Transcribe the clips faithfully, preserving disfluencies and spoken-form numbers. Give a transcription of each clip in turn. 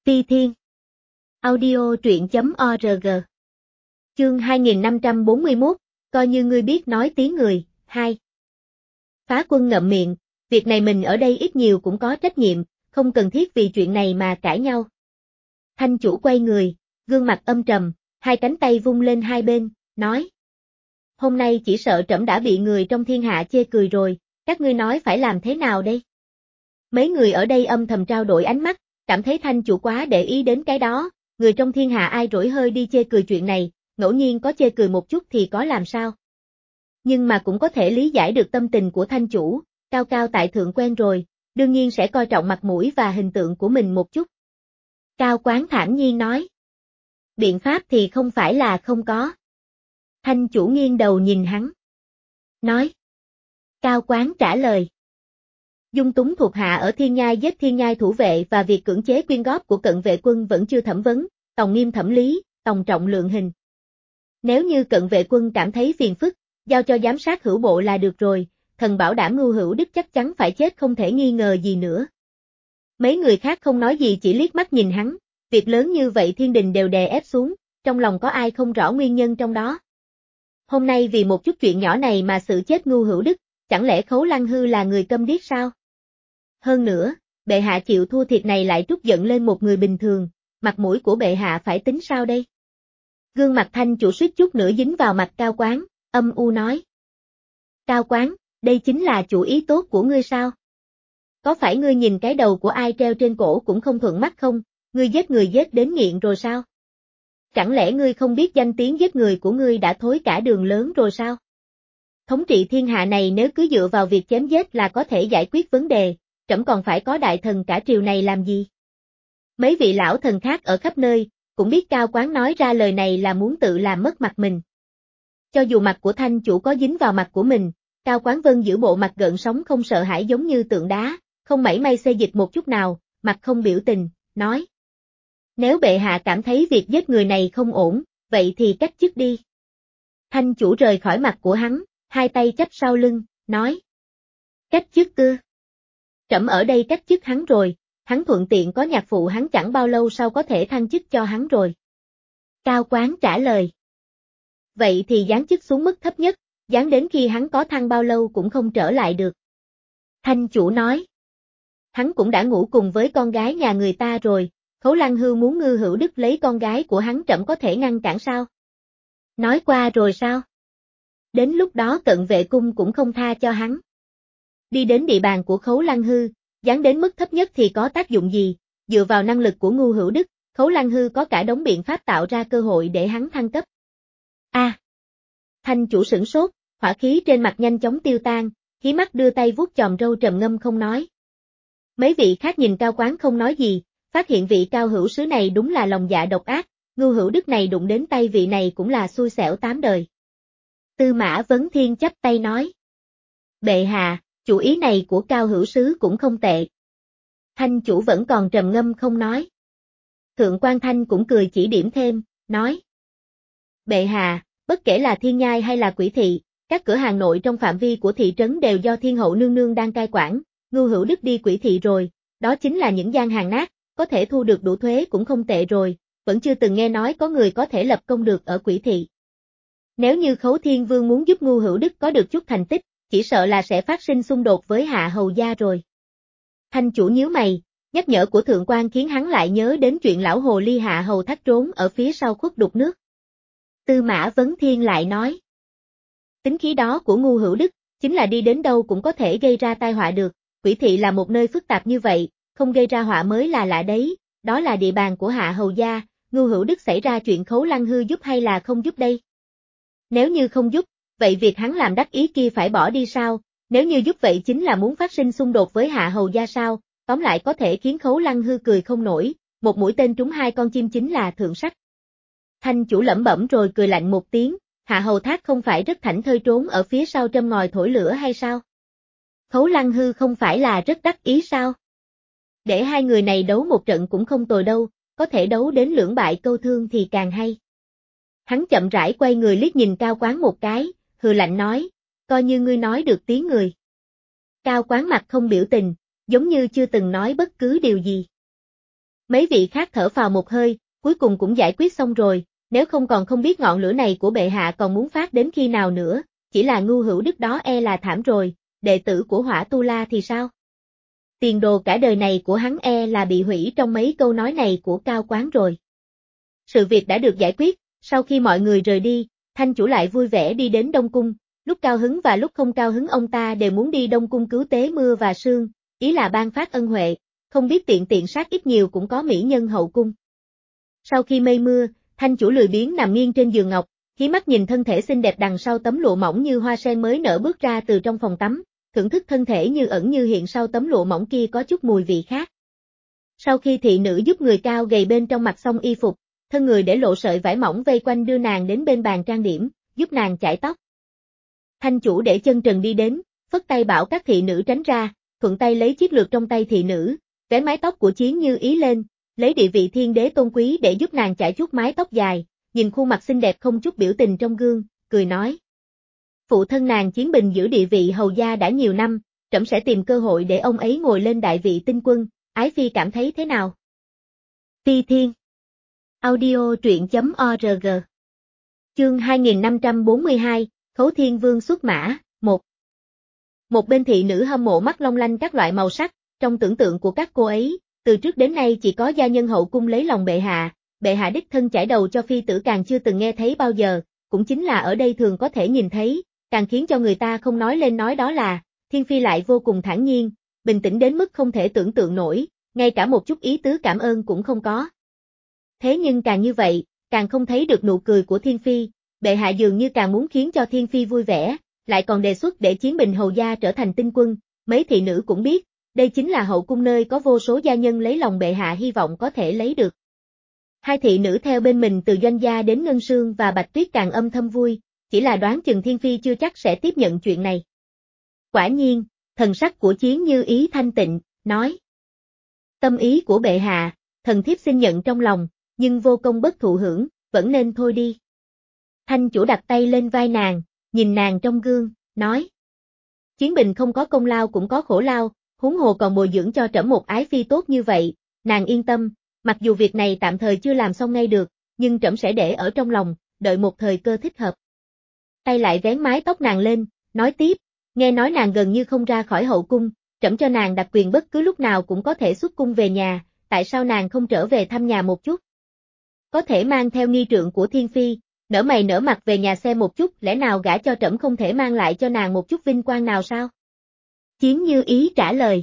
Ti Thiên. Audio truyện chấm org. Chương hai nghìn năm trăm bốn mươi mốt, coi như ngươi biết nói tiếng người, hai. Phá Quân ngậm miệng, việc này mình ở đây ít nhiều cũng có trách nhiệm, không cần thiết vì chuyện này mà cãi nhau. Thanh chủ quay người, gương mặt âm trầm, hai cánh tay vung lên hai bên, nói. Hôm nay chỉ sợ trẫm đã bị người trong thiên hạ chê cười rồi, các ngươi nói phải làm thế nào đây? Mấy người ở đây âm thầm trao đổi ánh mắt, cảm thấy thanh chủ quá để ý đến cái đó, người trong thiên hạ ai rỗi hơi đi chê cười chuyện này, ngẫu nhiên có chê cười một chút thì có làm sao. Nhưng mà cũng có thể lý giải được tâm tình của thanh chủ, cao cao tại thượng quen rồi, đương nhiên sẽ coi trọng mặt mũi và hình tượng của mình một chút. Cao Quán thản nhiên nói. Biện pháp thì không phải là không có. Thanh chủ nghiêng đầu nhìn hắn. Nói. Cao Quán trả lời. Dung túng thuộc hạ ở Thiên Nhai giết Thiên Nhai thủ vệ và việc cưỡng chế quyên góp của Cận Vệ Quân vẫn chưa thẩm vấn, tòng nghiêm thẩm lý, tòng trọng lượng hình. Nếu như Cận Vệ Quân cảm thấy phiền phức, giao cho giám sát hữu bộ là được rồi, thần bảo đảm Ngưu Hữu Đức chắc chắn phải chết không thể nghi ngờ gì nữa. Mấy người khác không nói gì chỉ liếc mắt nhìn hắn, việc lớn như vậy thiên đình đều đè ép xuống, trong lòng có ai không rõ nguyên nhân trong đó. Hôm nay vì một chút chuyện nhỏ này mà xử chết Ngưu Hữu Đức, chẳng lẽ Khấu Lăng Hư là người câm điếc sao? Hơn nữa, bệ hạ chịu thua thiệt này lại trút giận lên một người bình thường, mặt mũi của bệ hạ phải tính sao đây? Gương mặt thanh chủ suýt chút nữa dính vào mặt Cao Quán, âm u nói. Cao Quán, đây chính là chủ ý tốt của ngươi sao? Có phải ngươi nhìn cái đầu của ai treo trên cổ cũng không thuận mắt không, ngươi giết người giết đến nghiện rồi sao? Chẳng lẽ ngươi không biết danh tiếng giết người của ngươi đã thối cả đường lớn rồi sao? Thống trị thiên hạ này nếu cứ dựa vào việc chém giết là có thể giải quyết vấn đề, trẫm còn phải có đại thần cả triều này làm gì? Mấy vị lão thần khác ở khắp nơi, cũng biết Cao Quán nói ra lời này là muốn tự làm mất mặt mình. Cho dù mặt của thanh chủ có dính vào mặt của mình, Cao Quán Vân giữ bộ mặt gợn sóng không sợ hãi giống như tượng đá, không mảy may xê dịch một chút nào, mặt không biểu tình, nói. Nếu bệ hạ cảm thấy việc giết người này không ổn, vậy thì cách chức đi. Thanh chủ rời khỏi mặt của hắn, hai tay chắp sau lưng, nói. Cách chức ư? Trẫm ở đây cách chức hắn rồi, hắn thuận tiện có nhạc phụ hắn chẳng bao lâu sau có thể thăng chức cho hắn rồi. Cao Quán trả lời. Vậy thì giáng chức xuống mức thấp nhất, giáng đến khi hắn có thăng bao lâu cũng không trở lại được. Thanh chủ nói. Hắn cũng đã ngủ cùng với con gái nhà người ta rồi, Khấu Lăng Hư muốn Ngưu Hữu Đức lấy con gái của hắn trẫm có thể ngăn cản sao? Nói qua rồi sao? Đến lúc đó Cận Vệ Cung cũng không tha cho hắn. Đi đến địa bàn của Khấu Lăng Hư, giáng đến mức thấp nhất thì có tác dụng gì, dựa vào năng lực của Ngưu Hữu Đức, Khấu Lăng Hư có cả đống biện pháp tạo ra cơ hội để hắn thăng cấp. A. À, thanh chủ sửng sốt, hỏa khí trên mặt nhanh chóng tiêu tan, khí mắt đưa tay vuốt chòm râu trầm ngâm không nói. Mấy vị khác nhìn Cao Quán không nói gì, phát hiện vị cao hữu sứ này đúng là lòng dạ độc ác, Ngưu Hữu Đức này đụng đến tay vị này cũng là xui xẻo tám đời. Tư Mã Vấn Thiên chắp tay nói. Bệ hạ, chủ ý này của cao hữu sứ cũng không tệ. Thanh chủ vẫn còn trầm ngâm không nói. Thượng quan Thanh cũng cười chỉ điểm thêm, nói. Bệ hạ, bất kể là Thiên Nhai hay là Quỷ Thị, các cửa hàng nội trong phạm vi của thị trấn đều do Thiên Hậu Nương Nương đang cai quản, Ngưu Hữu Đức đi Quỷ Thị rồi, đó chính là những gian hàng nát, có thể thu được đủ thuế cũng không tệ rồi, vẫn chưa từng nghe nói có người có thể lập công được ở Quỷ Thị. Nếu như Khấu Thiên Vương muốn giúp Ngưu Hữu Đức có được chút thành tích, chỉ sợ là sẽ phát sinh xung đột với Hạ Hầu gia rồi. Thanh chủ nhíu mày, nhắc nhở của thượng quan khiến hắn lại nhớ đến chuyện lão hồ ly Hạ Hầu thắt trốn ở phía sau khuất đục nước. Tư Mã Vấn Thiên lại nói. Tính khí đó của Ngưu Hữu Đức, chính là đi đến đâu cũng có thể gây ra tai họa được, Quỷ Thị là một nơi phức tạp như vậy, không gây ra họa mới là lạ đấy, đó là địa bàn của Hạ Hầu gia, Ngưu Hữu Đức xảy ra chuyện Khấu Lăng Hư giúp hay là không giúp đây? Nếu như không giúp, vậy việc hắn làm đắc ý kia phải bỏ đi sao, nếu như giúp vậy chính là muốn phát sinh xung đột với Hạ Hầu gia sao, tóm lại có thể khiến Khấu Lăng Hư cười không nổi, một mũi tên trúng hai con chim chính là thượng sách. Thanh chủ lẩm bẩm rồi cười lạnh một tiếng, Hạ Hầu Thác không phải rất thảnh thơi trốn ở phía sau châm ngòi thổi lửa hay sao? Khấu Lăng Hư không phải là rất đắc ý sao? Để hai người này đấu một trận cũng không tồi đâu, có thể đấu đến lưỡng bại câu thương thì càng hay. Hắn chậm rãi quay người liếc nhìn Cao Quán một cái, hừ lạnh nói, coi như ngươi nói được tiếng người. Cao Quán mặt không biểu tình, giống như chưa từng nói bất cứ điều gì. Mấy vị khác thở phào một hơi, cuối cùng cũng giải quyết xong rồi, nếu không còn không biết ngọn lửa này của bệ hạ còn muốn phát đến khi nào nữa, chỉ là Ngu Hữu Đức đó e là thảm rồi, đệ tử của Hỏa Tu La thì sao? Tiền đồ cả đời này của hắn e là bị hủy trong mấy câu nói này của Cao Quán rồi. Sự việc đã được giải quyết, sau khi mọi người rời đi, Thanh chủ lại vui vẻ đi đến Đông Cung, lúc cao hứng và lúc không cao hứng ông ta đều muốn đi Đông Cung cứu tế mưa và sương, ý là ban phát ân huệ, không biết tiện tiện sát ít nhiều cũng có mỹ nhân hậu cung. Sau khi mây mưa, Thanh chủ lười biếng nằm nghiêng trên giường ngọc, hí mắt nhìn thân thể xinh đẹp đằng sau tấm lụa mỏng như hoa sen mới nở bước ra từ trong phòng tắm, thưởng thức thân thể như ẩn như hiện sau tấm lụa mỏng kia có chút mùi vị khác. Sau khi thị nữ giúp người cao gầy bên trong mặc xong y phục, thân người để lộ sợi vải mỏng vây quanh đưa nàng đến bên bàn trang điểm, giúp nàng chải tóc. Thanh chủ để chân trần đi đến, phất tay bảo các thị nữ tránh ra, thuận tay lấy chiếc lược trong tay thị nữ, vén mái tóc của Chiến Như Ý lên, lấy địa vị thiên đế tôn quý để giúp nàng chải chút mái tóc dài, nhìn khuôn mặt xinh đẹp không chút biểu tình trong gương, cười nói. Phụ thân nàng Chiến Bình giữ địa vị hầu gia đã nhiều năm, trẫm sẽ tìm cơ hội để ông ấy ngồi lên đại vị tinh quân, Ái Phi cảm thấy thế nào? Phi Thiên Audio truyện chấm org Chương hai nghìn năm trăm bốn mươi hai, Khấu Thiên Vương xuất mã, một Một bên thị nữ hâm mộ mắt long lanh các loại màu sắc, trong tưởng tượng của các cô ấy, từ trước đến nay chỉ có gia nhân hậu cung lấy lòng bệ hạ, bệ hạ đích thân chải đầu cho phi tử càng chưa từng nghe thấy bao giờ, cũng chính là ở đây thường có thể nhìn thấy, càng khiến cho người ta không nói lên nói đó là, Thiên Phi lại vô cùng thản nhiên, bình tĩnh đến mức không thể tưởng tượng nổi, ngay cả một chút ý tứ cảm ơn cũng không có. Thế nhưng càng như vậy, càng không thấy được nụ cười của Thiên Phi, bệ hạ dường như càng muốn khiến cho Thiên Phi vui vẻ, lại còn đề xuất để Chiến Bình hầu gia trở thành tinh quân, mấy thị nữ cũng biết, đây chính là hậu cung nơi có vô số gia nhân lấy lòng bệ hạ hy vọng có thể lấy được. Hai thị nữ theo bên mình từ Doanh gia đến Ngân Sương và Bạch Tuyết càng âm thầm vui, chỉ là đoán chừng Thiên Phi chưa chắc sẽ tiếp nhận chuyện này. Quả nhiên, thần sắc của Chiến Như Ý thanh tịnh, nói. Tâm ý của bệ hạ, thần thiếp xin nhận trong lòng, nhưng vô công bất thụ hưởng, vẫn nên thôi đi. Thanh chủ đặt tay lên vai nàng, nhìn nàng trong gương, nói. Chiến Bình không có công lao cũng có khổ lao, huống hồ còn bồi dưỡng cho trẫm một ái phi tốt như vậy, nàng yên tâm, mặc dù việc này tạm thời chưa làm xong ngay được, nhưng trẫm sẽ để ở trong lòng, đợi một thời cơ thích hợp. Tay lại vén mái tóc nàng lên, nói tiếp, nghe nói nàng gần như không ra khỏi hậu cung, trẫm cho nàng đặc quyền bất cứ lúc nào cũng có thể xuất cung về nhà, tại sao nàng không trở về thăm nhà một chút? Có thể mang theo nghi trượng của Thiên Phi, nở mày nở mặt về nhà xem một chút, lẽ nào gả cho trẫm không thể mang lại cho nàng một chút vinh quang nào sao? Chiến Như Ý trả lời.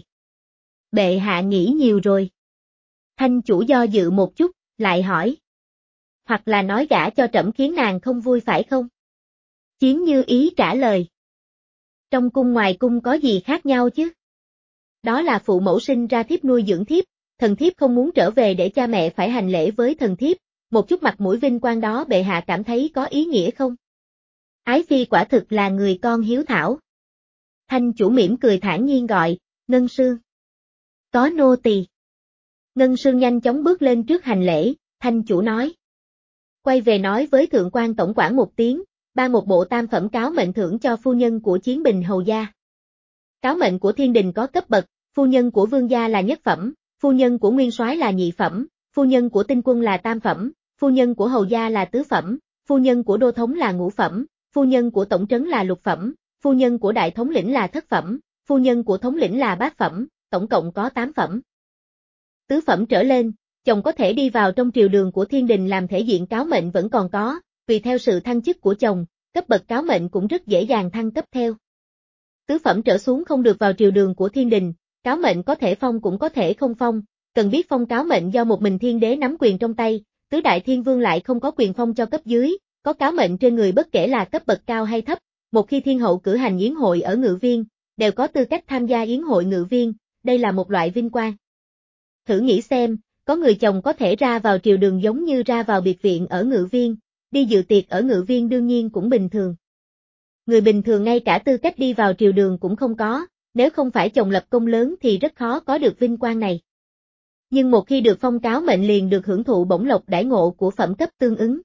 Bệ hạ nghĩ nhiều rồi. Thanh chủ do dự một chút, lại hỏi. Hoặc là nói gả cho trẫm khiến nàng không vui phải không? Chiến Như Ý trả lời. Trong cung ngoài cung có gì khác nhau chứ? Đó là phụ mẫu sinh ra thiếp nuôi dưỡng thiếp, thần thiếp không muốn trở về để cha mẹ phải hành lễ với thần thiếp, một chút mặt mũi vinh quang đó bệ hạ cảm thấy có ý nghĩa không? Ái Phi quả thực là người con hiếu thảo. Thanh chủ mỉm cười thản nhiên gọi, Ngân Sương. Có nô tỳ. Ngân Sương nhanh chóng bước lên trước hành lễ, thanh chủ nói. Quay về nói với thượng quan tổng quản một tiếng, ban một bộ tam phẩm cáo mệnh thưởng cho phu nhân của Chiến Bình hầu gia. Cáo mệnh của thiên đình có cấp bậc, phu nhân của vương gia là nhất phẩm, phu nhân của nguyên soái là nhị phẩm, phu nhân của tinh quân là tam phẩm, phu nhân của hầu gia là tứ phẩm, phu nhân của đô thống là ngũ phẩm, phu nhân của tổng trấn là lục phẩm, phu nhân của đại thống lĩnh là thất phẩm, phu nhân của thống lĩnh là bát phẩm, tổng cộng có tám phẩm. Tứ phẩm trở lên, chồng có thể đi vào trong triều đường của thiên đình làm thể diện cáo mệnh vẫn còn có, tùy theo sự thăng chức của chồng, cấp bậc cáo mệnh cũng rất dễ dàng thăng cấp theo. Tứ phẩm trở xuống không được vào triều đường của thiên đình, cáo mệnh có thể phong cũng có thể không phong, cần biết phong cáo mệnh do một mình thiên đế nắm quyền trong tay, tứ đại thiên vương lại không có quyền phong cho cấp dưới, có cáo mệnh trên người bất kể là cấp bậc cao hay thấp, một khi thiên hậu cử hành yến hội ở Ngự Viên, đều có tư cách tham gia yến hội Ngự Viên, đây là một loại vinh quang. Thử nghĩ xem, có người chồng có thể ra vào triều đường giống như ra vào biệt viện ở Ngự Viên, đi dự tiệc ở Ngự Viên đương nhiên cũng bình thường. Người bình thường ngay cả tư cách đi vào triều đường cũng không có, nếu không phải chồng lập công lớn thì rất khó có được vinh quang này. Nhưng một khi được phong cáo mệnh liền được hưởng thụ bổng lộc đãi ngộ của phẩm cấp tương ứng.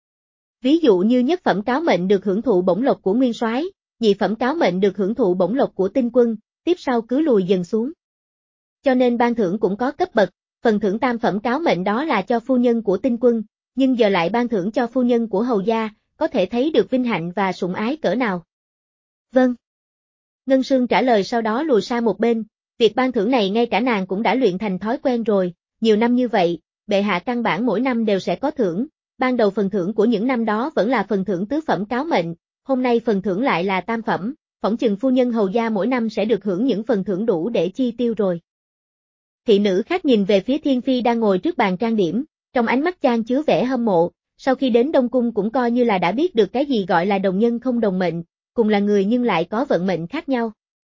Ví dụ như nhất phẩm cáo mệnh được hưởng thụ bổng lộc của nguyên soái, nhị phẩm cáo mệnh được hưởng thụ bổng lộc của tinh quân, tiếp sau cứ lùi dần xuống. Cho nên ban thưởng cũng có cấp bậc, phần thưởng tam phẩm cáo mệnh đó là cho phu nhân của tinh quân, nhưng giờ lại ban thưởng cho phu nhân của hầu gia, có thể thấy được vinh hạnh và sủng ái cỡ nào. Vâng. Ngân Sương trả lời sau đó lùi sang một bên, việc ban thưởng này ngay cả nàng cũng đã luyện thành thói quen rồi, nhiều năm như vậy, bệ hạ căn bản mỗi năm đều sẽ có thưởng, ban đầu phần thưởng của những năm đó vẫn là phần thưởng tứ phẩm cáo mệnh, hôm nay phần thưởng lại là tam phẩm, phỏng chừng phu nhân hầu gia mỗi năm sẽ được hưởng những phần thưởng đủ để chi tiêu rồi. Thị nữ khác nhìn về phía Thiên Phi đang ngồi trước bàn trang điểm, trong ánh mắt chan chứa vẻ hâm mộ, sau khi đến Đông Cung cũng coi như là đã biết được cái gì gọi là đồng nhân không đồng mệnh, cùng là người nhưng lại có vận mệnh khác nhau.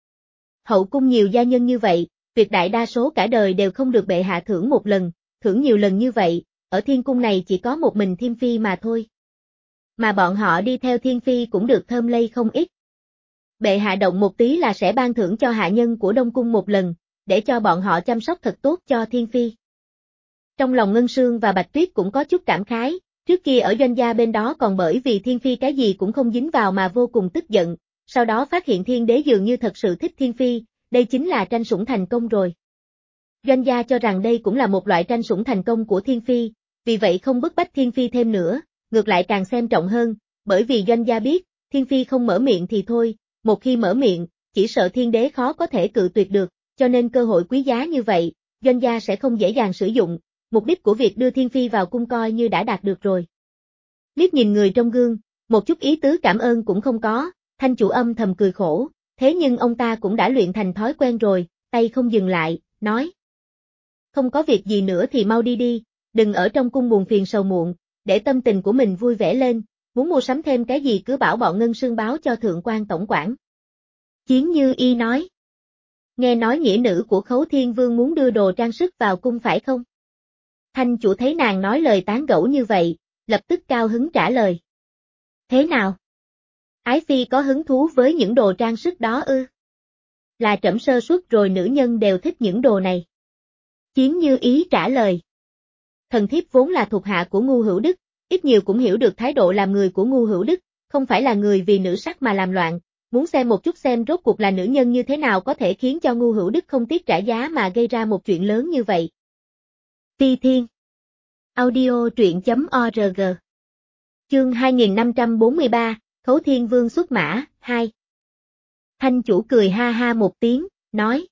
Hậu cung nhiều gia nhân như vậy, tuyệt đại đa số cả đời đều không được bệ hạ thưởng một lần, thưởng nhiều lần như vậy, ở Thiên Cung này chỉ có một mình Thiên Phi mà thôi. Mà bọn họ đi theo Thiên Phi cũng được thơm lây không ít. Bệ hạ động một tí là sẽ ban thưởng cho hạ nhân của Đông Cung một lần, để cho bọn họ chăm sóc thật tốt cho Thiên Phi. Trong lòng Ngân Sương và Bạch Tuyết cũng có chút cảm khái, trước kia ở doanh gia bên đó còn bởi vì Thiên Phi cái gì cũng không dính vào mà vô cùng tức giận, sau đó phát hiện Thiên Đế dường như thật sự thích Thiên Phi, đây chính là tranh sủng thành công rồi. Doanh gia cho rằng đây cũng là một loại tranh sủng thành công của Thiên Phi, vì vậy không bức bách Thiên Phi thêm nữa, ngược lại càng xem trọng hơn, bởi vì doanh gia biết, Thiên Phi không mở miệng thì thôi, một khi mở miệng, chỉ sợ Thiên Đế khó có thể cự tuyệt được, cho nên cơ hội quý giá như vậy, doanh gia sẽ không dễ dàng sử dụng, mục đích của việc đưa Thiên Phi vào cung coi như đã đạt được rồi. Liếc nhìn người trong gương, một chút ý tứ cảm ơn cũng không có, Thanh chủ âm thầm cười khổ, thế nhưng ông ta cũng đã luyện thành thói quen rồi, tay không dừng lại, nói. Không có việc gì nữa thì mau đi đi, đừng ở trong cung buồn phiền sầu muộn, để tâm tình của mình vui vẻ lên, muốn mua sắm thêm cái gì cứ bảo bọn Ngân Sương báo cho thượng quan tổng quản. Chiến Như Y nói. Nghe nói nghĩa nữ của Khấu Thiên Vương muốn đưa đồ trang sức vào cung phải không? Thanh chủ thấy nàng nói lời tán gẫu như vậy, lập tức cao hứng trả lời. Thế nào? Ái Phi có hứng thú với những đồ trang sức đó ư? Là trẫm sơ suất rồi, nữ nhân đều thích những đồ này. Chiến Như Ý trả lời. Thần thiếp vốn là thuộc hạ của Ngu Hữu Đức, ít nhiều cũng hiểu được thái độ làm người của Ngu Hữu Đức, không phải là người vì nữ sắc mà làm loạn, muốn xem một chút xem rốt cuộc là nữ nhân như thế nào có thể khiến cho Ngu Hữu Đức không tiếc trả giá mà gây ra một chuyện lớn như vậy. Phi Thiên Audio truyện.org Chương hai nghìn năm trăm bốn mươi ba, Khấu Thiên Vương xuất mã, hai. Thanh chủ cười ha ha một tiếng, nói.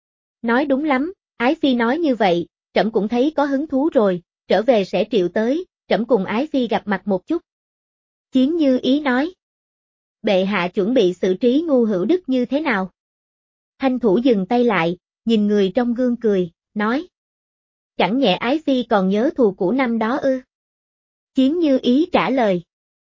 Nói đúng lắm, Ái Phi nói như vậy, trẫm cũng thấy có hứng thú rồi, trở về sẽ triệu tới, trẫm cùng Ái Phi gặp mặt một chút. Chiến Như Ý nói. Bệ hạ chuẩn bị xử trí Ngu Hữu Đức như thế nào? Thanh thủ dừng tay lại, nhìn người trong gương cười, nói. Chẳng nhẹ Ái Phi còn nhớ thù cũ năm đó ư? Chiến Như Ý trả lời.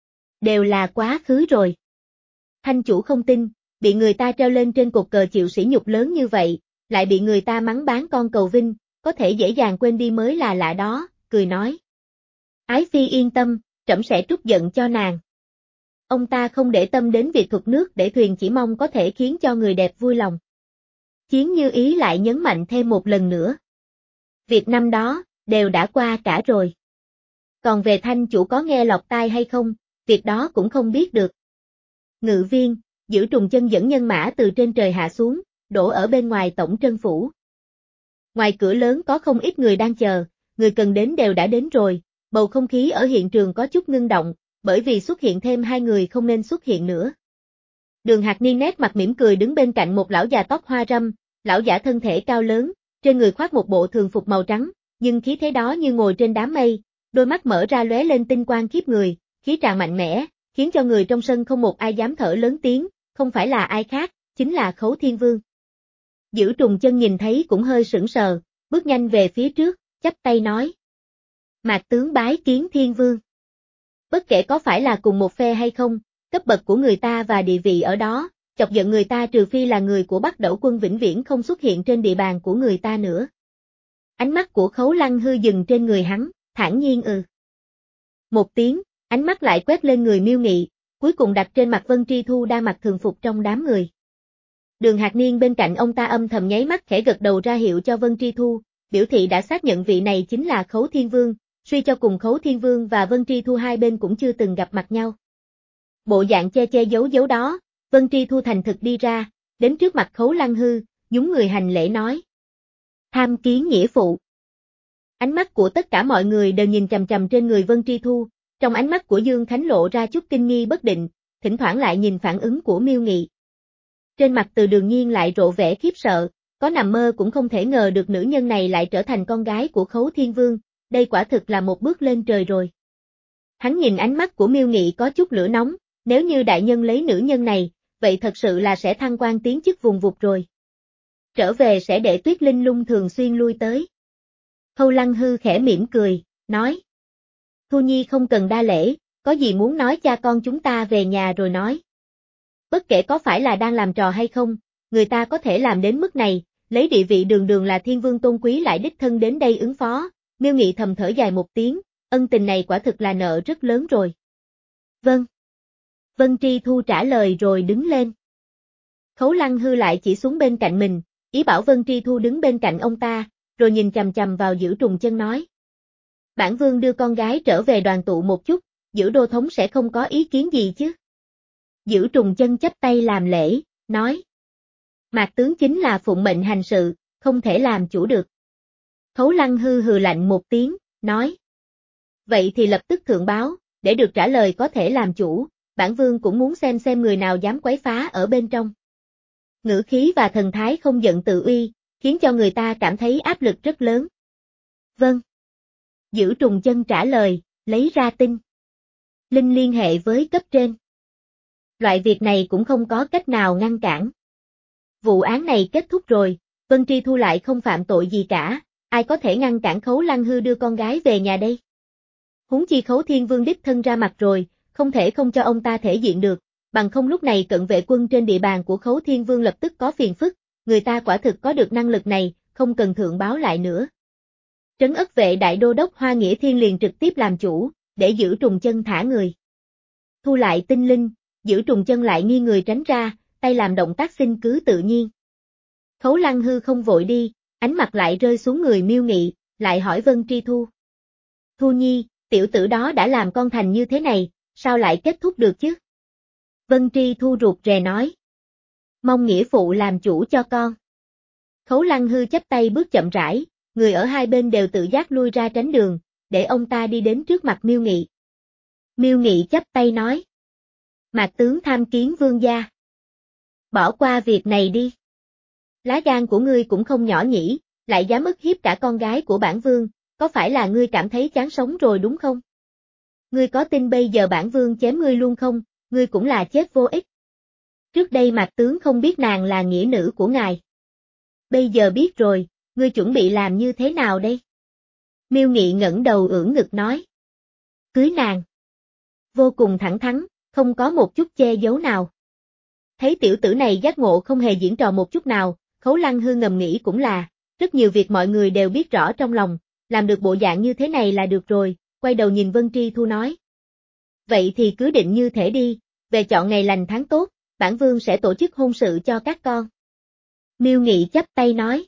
Đều là quá khứ rồi. Thanh chủ không tin, bị người ta treo lên trên cột cờ chịu sỉ nhục lớn như vậy, lại bị người ta mắng bán con cầu vinh, có thể dễ dàng quên đi mới là lạ đó, cười nói. Ái Phi yên tâm, trẫm sẽ trút giận cho nàng. Ông ta không để tâm đến việc thuật nước để thuyền, chỉ mong có thể khiến cho người đẹp vui lòng. Chiến Như Ý lại nhấn mạnh thêm một lần nữa. Việc năm đó, đều đã qua cả rồi. Còn về Thanh chủ có nghe lọt tai hay không, việc đó cũng không biết được. Ngự viên, giữ trùng chân dẫn nhân mã từ trên trời hạ xuống, đổ ở bên ngoài tổng trân phủ. Ngoài cửa lớn có không ít người đang chờ, người cần đến đều đã đến rồi, bầu không khí ở hiện trường có chút ngưng động, bởi vì xuất hiện thêm hai người không nên xuất hiện nữa. Đường Hạc Niên nét mặt mỉm cười đứng bên cạnh một lão già tóc hoa râm, lão giả thân thể cao lớn, trên người khoác một bộ thường phục màu trắng, nhưng khí thế đó như ngồi trên đám mây, đôi mắt mở ra lóe lên tinh quang khiếp người, khí tràng mạnh mẽ, khiến cho người trong sân không một ai dám thở lớn tiếng, không phải là ai khác, chính là Khấu Thiên Vương. Giữ trùng chân nhìn thấy cũng hơi sững sờ, bước nhanh về phía trước, chắp tay nói. Mạc tướng bái kiến Thiên Vương. Bất kể có phải là cùng một phe hay không, cấp bậc của người ta và địa vị ở đó, chọc giận người ta trừ phi là người của Bắc Đẩu quân vĩnh viễn không xuất hiện trên địa bàn của người ta nữa. Ánh mắt của Khấu Lăng Hư dừng trên người hắn, thản nhiên ừ. Một tiếng, ánh mắt lại quét lên người Miêu Nghị, cuối cùng đặt trên mặt Vân Tri Thu đang mặc thường phục trong đám người. Đường Hạc Niên bên cạnh ông ta âm thầm nháy mắt khẽ gật đầu ra hiệu cho Vân Tri Thu, biểu thị đã xác nhận vị này chính là Khấu Thiên Vương, suy cho cùng Khấu Thiên Vương và Vân Tri Thu hai bên cũng chưa từng gặp mặt nhau. Bộ dạng che che giấu giấu đó, Vân Tri Thu thành thực đi ra, đến trước mặt Khấu Lăng Hư, nhún người hành lễ nói. Tham kiến nghĩa phụ. Ánh mắt của tất cả mọi người đều nhìn chằm chằm trên người Vân Tri Thu, trong ánh mắt của Dương Khánh lộ ra chút kinh nghi bất định, thỉnh thoảng lại nhìn phản ứng của Miêu Nghị. Trên mặt Từ Đường Nhiên lại rộ vẻ khiếp sợ, có nằm mơ cũng không thể ngờ được nữ nhân này lại trở thành con gái của Khấu Thiên Vương, đây quả thực là một bước lên trời rồi. Hắn nhìn ánh mắt của Miêu Nghị có chút lửa nóng, nếu như đại nhân lấy nữ nhân này, vậy thật sự là sẽ thăng quan tiến chức vùng vụt rồi. Trở về sẽ để Tuyết Linh Lung thường xuyên lui tới. Khâu Lăng Hư khẽ mỉm cười, nói. Thu Nhi không cần đa lễ, có gì muốn nói cha con chúng ta về nhà rồi nói. Bất kể có phải là đang làm trò hay không, người ta có thể làm đến mức này, lấy địa vị đường đường là thiên vương tôn quý lại đích thân đến đây ứng phó, Miêu Nghị thầm thở dài một tiếng, ân tình này quả thực là nợ rất lớn rồi. Vâng. Vân Tri Thu trả lời rồi đứng lên. Khấu Lăng Hư lại chỉ xuống bên cạnh mình, ý bảo Vân Tri Thu đứng bên cạnh ông ta, rồi nhìn chằm chằm vào Giữ Trùng Chân nói. Bản vương đưa con gái trở về đoàn tụ một chút, Giữ đô thống sẽ không có ý kiến gì chứ. Giữ Trùng Chân chắp tay làm lễ, nói. Mạc tướng chính là phụng mệnh hành sự, không thể làm chủ được. Khấu Lăng Hư hừ lạnh một tiếng, nói. Vậy thì lập tức thượng báo, để được trả lời có thể làm chủ, bản vương cũng muốn xem xem người nào dám quấy phá ở bên trong. Ngữ khí và thần thái không giận tự uy, khiến cho người ta cảm thấy áp lực rất lớn. Vâng. Giữ Trùng Chân trả lời, lấy ra tin. Linh liên hệ với cấp trên. Loại việc này cũng không có cách nào ngăn cản. Vụ án này kết thúc rồi, Vân Tri Thu lại không phạm tội gì cả, ai có thể ngăn cản Khấu Lăng Hư đưa con gái về nhà đây? Huống chi Khấu Thiên Vương đích thân ra mặt rồi, không thể không cho ông ta thể diện được, bằng không lúc này cận vệ quân trên địa bàn của Khấu Thiên Vương lập tức có phiền phức, người ta quả thực có được năng lực này, không cần thượng báo lại nữa. Trấn Ất Vệ đại đô đốc Hoa Nghĩa Thiên liền trực tiếp làm chủ, để Giữ Trùng Chân thả người. Thu lại tinh linh, Giữ Trùng Chân lại nghi người tránh ra, tay làm động tác xin cứ tự nhiên. Khấu Lăng Hư không vội đi, ánh mặt lại rơi xuống người Miêu Nghị, lại hỏi Vân Tri Thu. Thu Nhi, tiểu tử đó đã làm con thành như thế này, sao lại kết thúc được chứ? Vân Tri Thu ruột rè nói. Mong nghĩa phụ làm chủ cho con. Khấu Lăng Hư chắp tay bước chậm rãi, người ở hai bên đều tự giác lui ra tránh đường, để ông ta đi đến trước mặt Miêu Nghị. Miêu Nghị chắp tay nói. Mạc tướng tham kiến vương gia. Bỏ qua việc này đi. Lá gan của ngươi cũng không nhỏ nhỉ, lại dám ức hiếp cả con gái của bản vương, có phải là ngươi cảm thấy chán sống rồi đúng không? Ngươi có tin bây giờ bản vương chém ngươi luôn không, ngươi cũng là chết vô ích. Trước đây Mạc tướng không biết nàng là nghĩa nữ của ngài. Bây giờ biết rồi, ngươi chuẩn bị làm như thế nào đây? Miêu Nghị ngẩng đầu ưỡn ngực nói. Cưới nàng. Vô cùng thẳng thắn, không có một chút che giấu nào. Thấy tiểu tử này giác ngộ không hề diễn trò một chút nào, Khấu Lăng Hư ngầm nghĩ cũng là, rất nhiều việc mọi người đều biết rõ trong lòng, làm được bộ dạng như thế này là được rồi, quay đầu nhìn Vân Tri Thu nói. Vậy thì cứ định như thế đi, về chọn ngày lành tháng tốt, bản vương sẽ tổ chức hôn sự cho các con. Miêu Nghị chắp tay nói.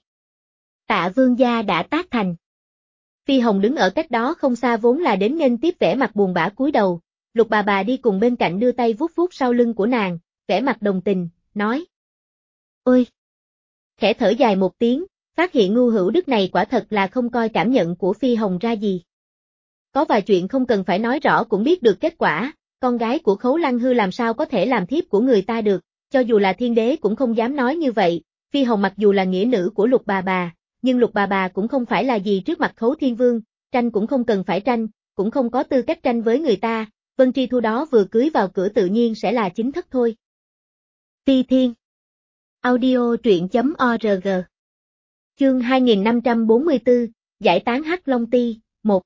Tạ vương gia đã tác thành. Phi Hồng đứng ở cách đó không xa vốn là đến nghênh tiếp vẻ mặt buồn bã cúi đầu, Lục bà bà đi cùng bên cạnh đưa tay vuốt vuốt sau lưng của nàng, vẻ mặt đồng tình, nói. Ôi! Khẽ thở dài một tiếng, phát hiện ngu hữu đức này quả thật là không coi cảm nhận của Phi Hồng ra gì. Có vài chuyện không cần phải nói rõ cũng biết được kết quả, con gái của Khấu Lăng Hư làm sao có thể làm thiếp của người ta được, cho dù là thiên đế cũng không dám nói như vậy, Phi Hồng mặc dù là nghĩa nữ của Lục bà bà, nhưng Lục bà bà cũng không phải là gì trước mặt Khấu Thiên Vương, tranh cũng không cần phải tranh, cũng không có tư cách tranh với người ta, Vân Tri Thu đó vừa cưới vào cửa tự nhiên sẽ là chính thất thôi. Phi Thiên Audio truyện.org Chương hai nghìn năm trăm bốn mươi tư, Giải tán Hắc Long Ti, một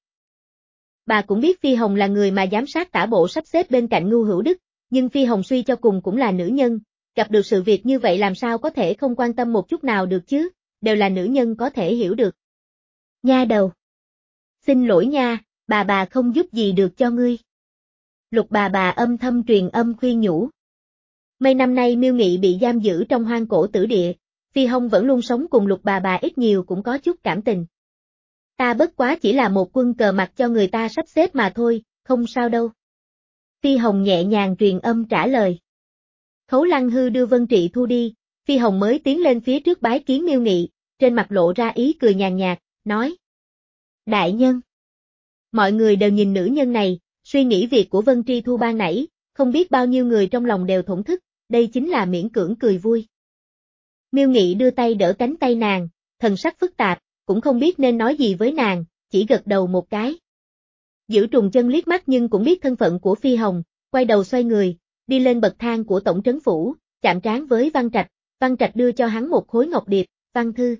Bà cũng biết Phi Hồng là người mà giám sát tả bộ sắp xếp bên cạnh Ngu Hữu Đức, nhưng Phi Hồng suy cho cùng cũng là nữ nhân, gặp được sự việc như vậy làm sao có thể không quan tâm một chút nào được chứ, đều là nữ nhân có thể hiểu được. Nha đầu. Xin lỗi nha, bà bà không giúp gì được cho ngươi. Lục bà bà âm thầm truyền âm khuyên nhủ. Mấy năm nay Miêu Nghị bị giam giữ trong hoang cổ tử địa, Phi Hồng vẫn luôn sống cùng Lục bà bà ít nhiều cũng có chút cảm tình. Ta bất quá chỉ là một quân cờ mặt cho người ta sắp xếp mà thôi, không sao đâu. Phi Hồng nhẹ nhàng truyền âm trả lời. Khấu Lăng Hư đưa Vân Trị Thu đi, Phi Hồng mới tiến lên phía trước bái kiến Miêu Nghị, trên mặt lộ ra ý cười nhàn nhạt, nói. Đại nhân. Mọi người đều nhìn nữ nhân này, suy nghĩ việc của Vân Tri Thu ban nãy, không biết bao nhiêu người trong lòng đều thổn thức, đây chính là miễn cưỡng cười vui. Miêu Nghị đưa tay đỡ cánh tay nàng, thần sắc phức tạp, cũng không biết nên nói gì với nàng, chỉ gật đầu một cái. Giữ Trùng Chân liếc mắt nhưng cũng biết thân phận của Phi Hồng, quay đầu xoay người, đi lên bậc thang của tổng trấn phủ, chạm trán với Văn Trạch, Văn Trạch đưa cho hắn một khối ngọc điệp, văn thư.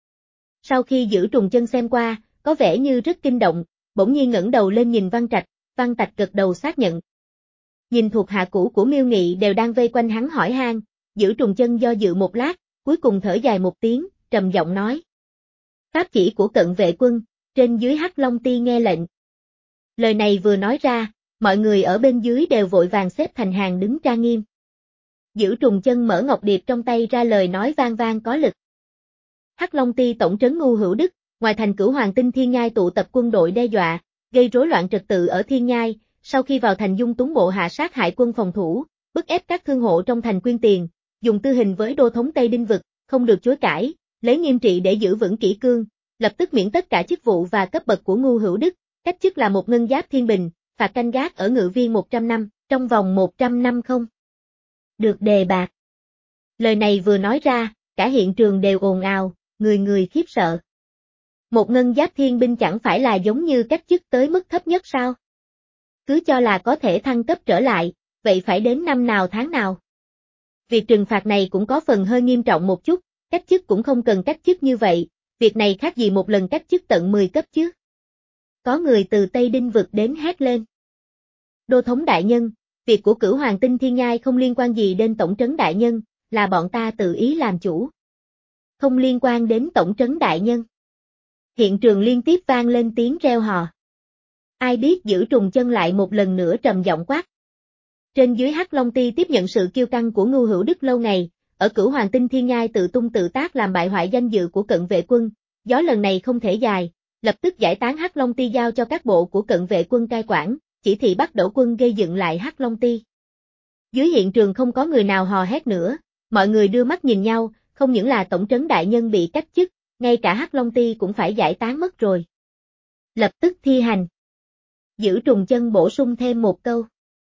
Sau khi Giữ Trùng Chân xem qua, có vẻ như rất kinh động, bỗng nhiên ngẩng đầu lên nhìn Văn Trạch, Văn Trạch gật đầu xác nhận. Nhìn thuộc hạ cũ của Miêu Nghị đều đang vây quanh hắn hỏi han, Giữ Trùng Chân do dự một lát, cuối cùng thở dài một tiếng, trầm giọng nói. Pháp chỉ của Cận Vệ Quân, trên dưới Hắc Long Ti nghe lệnh. Lời này vừa nói ra, mọi người ở bên dưới đều vội vàng xếp thành hàng đứng trang nghiêm. Giữ Trùng Chân mở ngọc điệp trong tay ra lời nói vang vang có lực. Hắc Long Ti tổng trấn Ngu Hữu Đức, ngoài thành Cửu Hoàng Tinh Thiên Nhai tụ tập quân đội đe dọa, gây rối loạn trật tự ở Thiên Nhai, sau khi vào thành dung túng bộ hạ sát hại quân phòng thủ, bức ép các thương hộ trong thành quyên tiền, dùng tư hình với đô thống Tây Đinh Vực, không được chối cãi, lấy nghiêm trị để giữ vững kỷ cương, lập tức miễn tất cả chức vụ và cấp bậc của Ngu Hữu Đức, cách chức là một ngân giáp thiên bình, phạt canh gác ở ngự viên một trăm năm, trong vòng một trăm năm không được đề bạt. Lời này vừa nói ra, cả hiện trường đều ồn ào, người người khiếp sợ. Một ngân giáp thiên binh chẳng phải là giống như cách chức tới mức thấp nhất sao? Cứ cho là có thể thăng cấp trở lại, vậy phải đến năm nào tháng nào? Việc trừng phạt này cũng có phần hơi nghiêm trọng một chút, cách chức cũng không cần cách chức như vậy, việc này khác gì một lần cách chức tận mười cấp chứ. Có người từ Tây Đinh Vực đến hét lên. Đô thống đại nhân, việc của Cửu Hoàng Tinh Thiên Nhai không liên quan gì đến tổng trấn đại nhân, là bọn ta tự ý làm chủ. Không liên quan đến tổng trấn đại nhân. Hiện trường liên tiếp vang lên tiếng reo hò. Ai biết Giữ Trùng Chân lại một lần nữa trầm giọng quát. Trên dưới Hắc Long Ti tiếp nhận sự kiêu căng của Ngu Hữu Đức lâu ngày, ở Cửu Hoàng Tinh Thiên Nhai tự tung tự tác làm bại hoại danh dự của Cận Vệ Quân, gió lần này không thể dài, lập tức giải tán Hắc Long Ti giao cho các bộ của Cận Vệ Quân cai quản, chỉ thị bắt đổ quân gây dựng lại Hắc Long Ti. Dưới hiện trường không có người nào hò hét nữa, mọi người đưa mắt nhìn nhau, không những là tổng trấn đại nhân bị cách chức, ngay cả Hắc Long Ti cũng phải giải tán mất rồi. Lập tức thi hành. Giữ Trùng Chân bổ sung thêm một câu.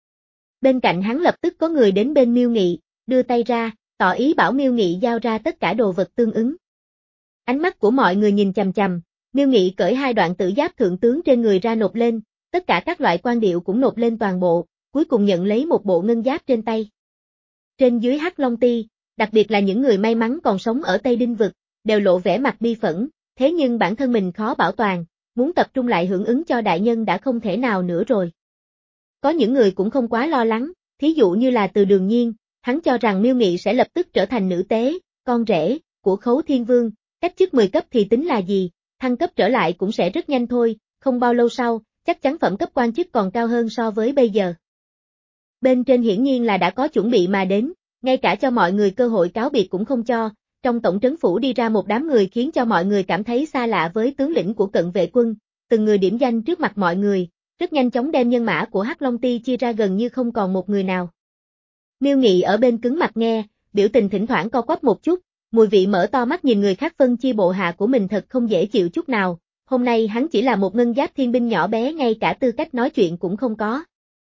Bên cạnh hắn lập tức có người đến bên Miêu Nghị, đưa tay ra, tỏ ý bảo Miêu Nghị giao ra tất cả đồ vật tương ứng. Ánh mắt của mọi người nhìn chằm chằm, Miêu Nghị cởi hai đoạn tử giáp thượng tướng trên người ra nộp lên, tất cả các loại quan điệu cũng nộp lên toàn bộ, cuối cùng nhận lấy một bộ ngân giáp trên tay. Trên dưới Hắc Long Ti, đặc biệt là những người may mắn còn sống ở Tây Đinh Vực, đều lộ vẻ mặt bi phẫn, thế nhưng bản thân mình khó bảo toàn, muốn tập trung lại hưởng ứng cho đại nhân đã không thể nào nữa rồi. Có những người cũng không quá lo lắng, thí dụ như là Từ Đường Nhiên, hắn cho rằng Miêu Nghị sẽ lập tức trở thành nữ tế, con rể, của Khấu Thiên Vương, cách chức mười cấp thì tính là gì, thăng cấp trở lại cũng sẽ rất nhanh thôi, không bao lâu sau, chắc chắn phẩm cấp quan chức còn cao hơn so với bây giờ. Bên trên hiển nhiên là đã có chuẩn bị mà đến, ngay cả cho mọi người cơ hội cáo biệt cũng không cho, trong tổng trấn phủ đi ra một đám người khiến cho mọi người cảm thấy xa lạ với tướng lĩnh của Cận Vệ Quân, từng người điểm danh trước mặt mọi người, rất nhanh chóng đem nhân mã của Hắc Long Ti chia ra gần như không còn một người nào. Miêu Nghị ở bên cứng mặt nghe, biểu tình thỉnh thoảng co quắp một chút, mùi vị mở to mắt nhìn người khác phân chia bộ hạ của mình thật không dễ chịu chút nào, hôm nay hắn chỉ là một ngân giáp thiên binh nhỏ bé ngay cả tư cách nói chuyện cũng không có.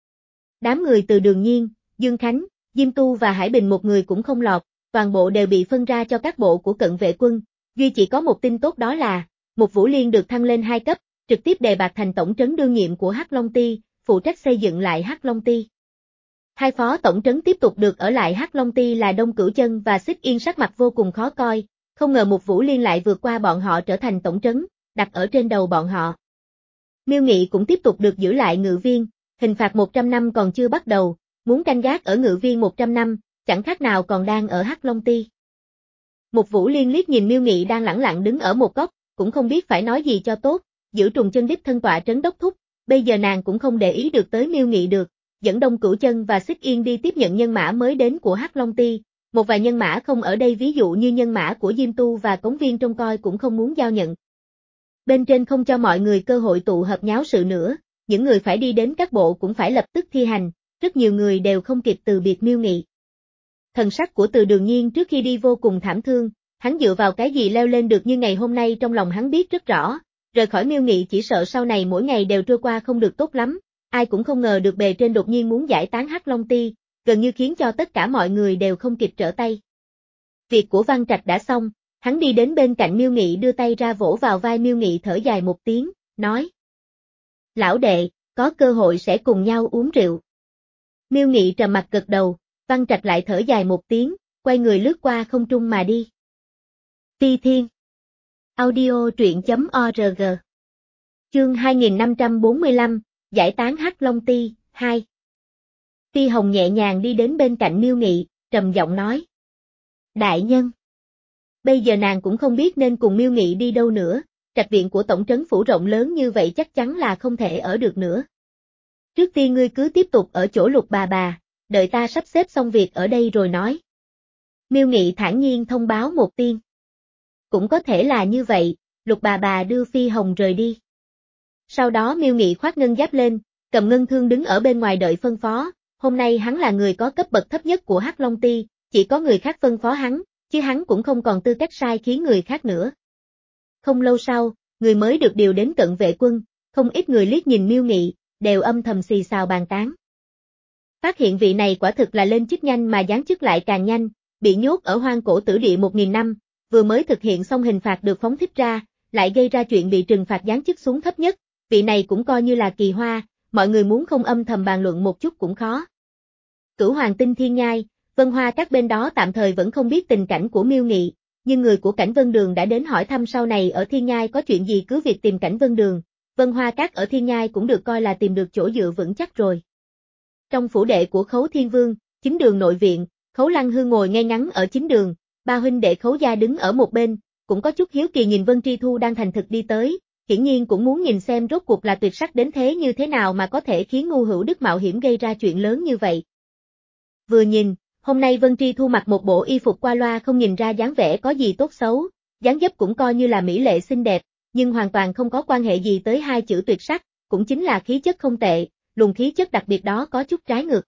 Đám người Từ Đường Nhiên, Dương Khánh, Diêm Tu và Hải Bình một người cũng không lọt, toàn bộ đều bị phân ra cho các bộ của Cận Vệ Quân, duy chỉ có một tin tốt đó là, một Vũ Liên được thăng lên hai cấp, trực tiếp đề bạt thành tổng trấn đương nhiệm của Hắc Long Ti, phụ trách xây dựng lại Hắc Long Ti. Hai phó tổng trấn tiếp tục được ở lại Hắc Long Ti là Đông Cửu Chân và Xích Yên sắc mặt vô cùng khó coi, không ngờ một Vũ Liên lại vượt qua bọn họ trở thành tổng trấn, đặt ở trên đầu bọn họ. Miêu Nghị cũng tiếp tục được giữ lại ngự viên, hình phạt một trăm năm còn chưa bắt đầu, muốn canh gác ở ngự viên một trăm năm, chẳng khác nào còn đang ở Hắc Long Ti. Một Vũ Liên liếc nhìn Miêu Nghị đang lẳng lặng đứng ở một góc, cũng không biết phải nói gì cho tốt, Giữ Trùng Chân đích thân tọa trấn đốc thúc, bây giờ nàng cũng không để ý được tới Miêu Nghị được, dẫn Đông Cửu Chân và Xích Yên đi tiếp nhận nhân mã mới đến của Hắc Long Ti, một vài nhân mã không ở đây ví dụ như nhân mã của Diêm Tu và Cống Viên trông coi cũng không muốn giao nhận. Bên trên không cho mọi người cơ hội tụ hợp nháo sự nữa, những người phải đi đến các bộ cũng phải lập tức thi hành, rất nhiều người đều không kịp từ biệt Miêu Nghị. Thần sắc của Từ Đường Nhiên trước khi đi vô cùng thảm thương, hắn dựa vào cái gì leo lên được như ngày hôm nay trong lòng hắn biết rất rõ, rời khỏi Miêu Nghị chỉ sợ sau này mỗi ngày đều trôi qua không được tốt lắm, ai cũng không ngờ được bề trên đột nhiên muốn giải tán Hắc Long Ti, gần như khiến cho tất cả mọi người đều không kịp trở tay. Việc của Văn Trạch đã xong, hắn đi đến bên cạnh Miêu Nghị đưa tay ra vỗ vào vai Miêu Nghị thở dài một tiếng, nói: Lão đệ, có cơ hội sẽ cùng nhau uống rượu. Miêu Nghị trầm mặt gật đầu, Văn Trạch lại thở dài một tiếng, quay người lướt qua không trung mà đi. Phi Thiên Audio truyện chấm org Chương hai nghìn năm trăm bốn mươi lăm, Giải tán Hắc Long Ti, hai. Phi Hồng nhẹ nhàng đi đến bên cạnh Miêu Nghị, trầm giọng nói: Đại nhân. Bây giờ nàng cũng không biết nên cùng Miêu Nghị đi đâu nữa, trạch viện của tổng trấn phủ rộng lớn như vậy chắc chắn là không thể ở được nữa. Trước tiên ngươi cứ tiếp tục ở chỗ Lục bà bà, đợi ta sắp xếp xong việc ở đây rồi nói. Miêu Nghị thản nhiên thông báo một tiếng. Cũng có thể là như vậy, Lục bà bà đưa Phi Hồng rời đi. Sau đó Miêu Nghị khoác ngân giáp lên, cầm ngân thương đứng ở bên ngoài đợi phân phó, hôm nay hắn là người có cấp bậc thấp nhất của Hắc Long Ti, chỉ có người khác phân phó hắn, chứ hắn cũng không còn tư cách sai khiến người khác nữa. Không lâu sau, người mới được điều đến cận vệ quân, không ít người liếc nhìn Miêu Nghị, đều âm thầm xì xào bàn tán. Phát hiện vị này quả thực là lên chức nhanh mà giáng chức lại càng nhanh, bị nhốt ở hoang cổ tử địa một nghìn năm, vừa mới thực hiện xong hình phạt được phóng thích ra, lại gây ra chuyện bị trừng phạt giáng chức xuống thấp nhất, vị này cũng coi như là kỳ hoa, mọi người muốn không âm thầm bàn luận một chút cũng khó. Cửu Hoàng Tinh Thiên Nhai, Vân Hoa các bên đó tạm thời vẫn không biết tình cảnh của Miêu Nghị, nhưng người của Cảnh Vân Đường đã đến hỏi thăm sau này ở Thiên Nhai có chuyện gì cứ việc tìm Cảnh Vân Đường, Vân Hoa các ở Thiên Nhai cũng được coi là tìm được chỗ dựa vững chắc rồi. Trong phủ đệ của Khấu Thiên Vương, chính đường nội viện, Khấu Lăng Hư ngồi ngay ngắn ở chính đường, ba huynh đệ Khấu gia đứng ở một bên, cũng có chút hiếu kỳ nhìn Vân Tri Thu đang thành thực đi tới, hiển nhiên cũng muốn nhìn xem rốt cuộc là tuyệt sắc đến thế như thế nào mà có thể khiến Ngu Hữu Đức mạo hiểm gây ra chuyện lớn như vậy. Vừa nhìn, hôm nay Vân Tri Thu mặc một bộ y phục qua loa không nhìn ra dáng vẻ có gì tốt xấu, dáng dấp cũng coi như là mỹ lệ xinh đẹp, nhưng hoàn toàn không có quan hệ gì tới hai chữ tuyệt sắc, cũng chính là khí chất không tệ, luồng khí chất đặc biệt đó có chút trái ngược.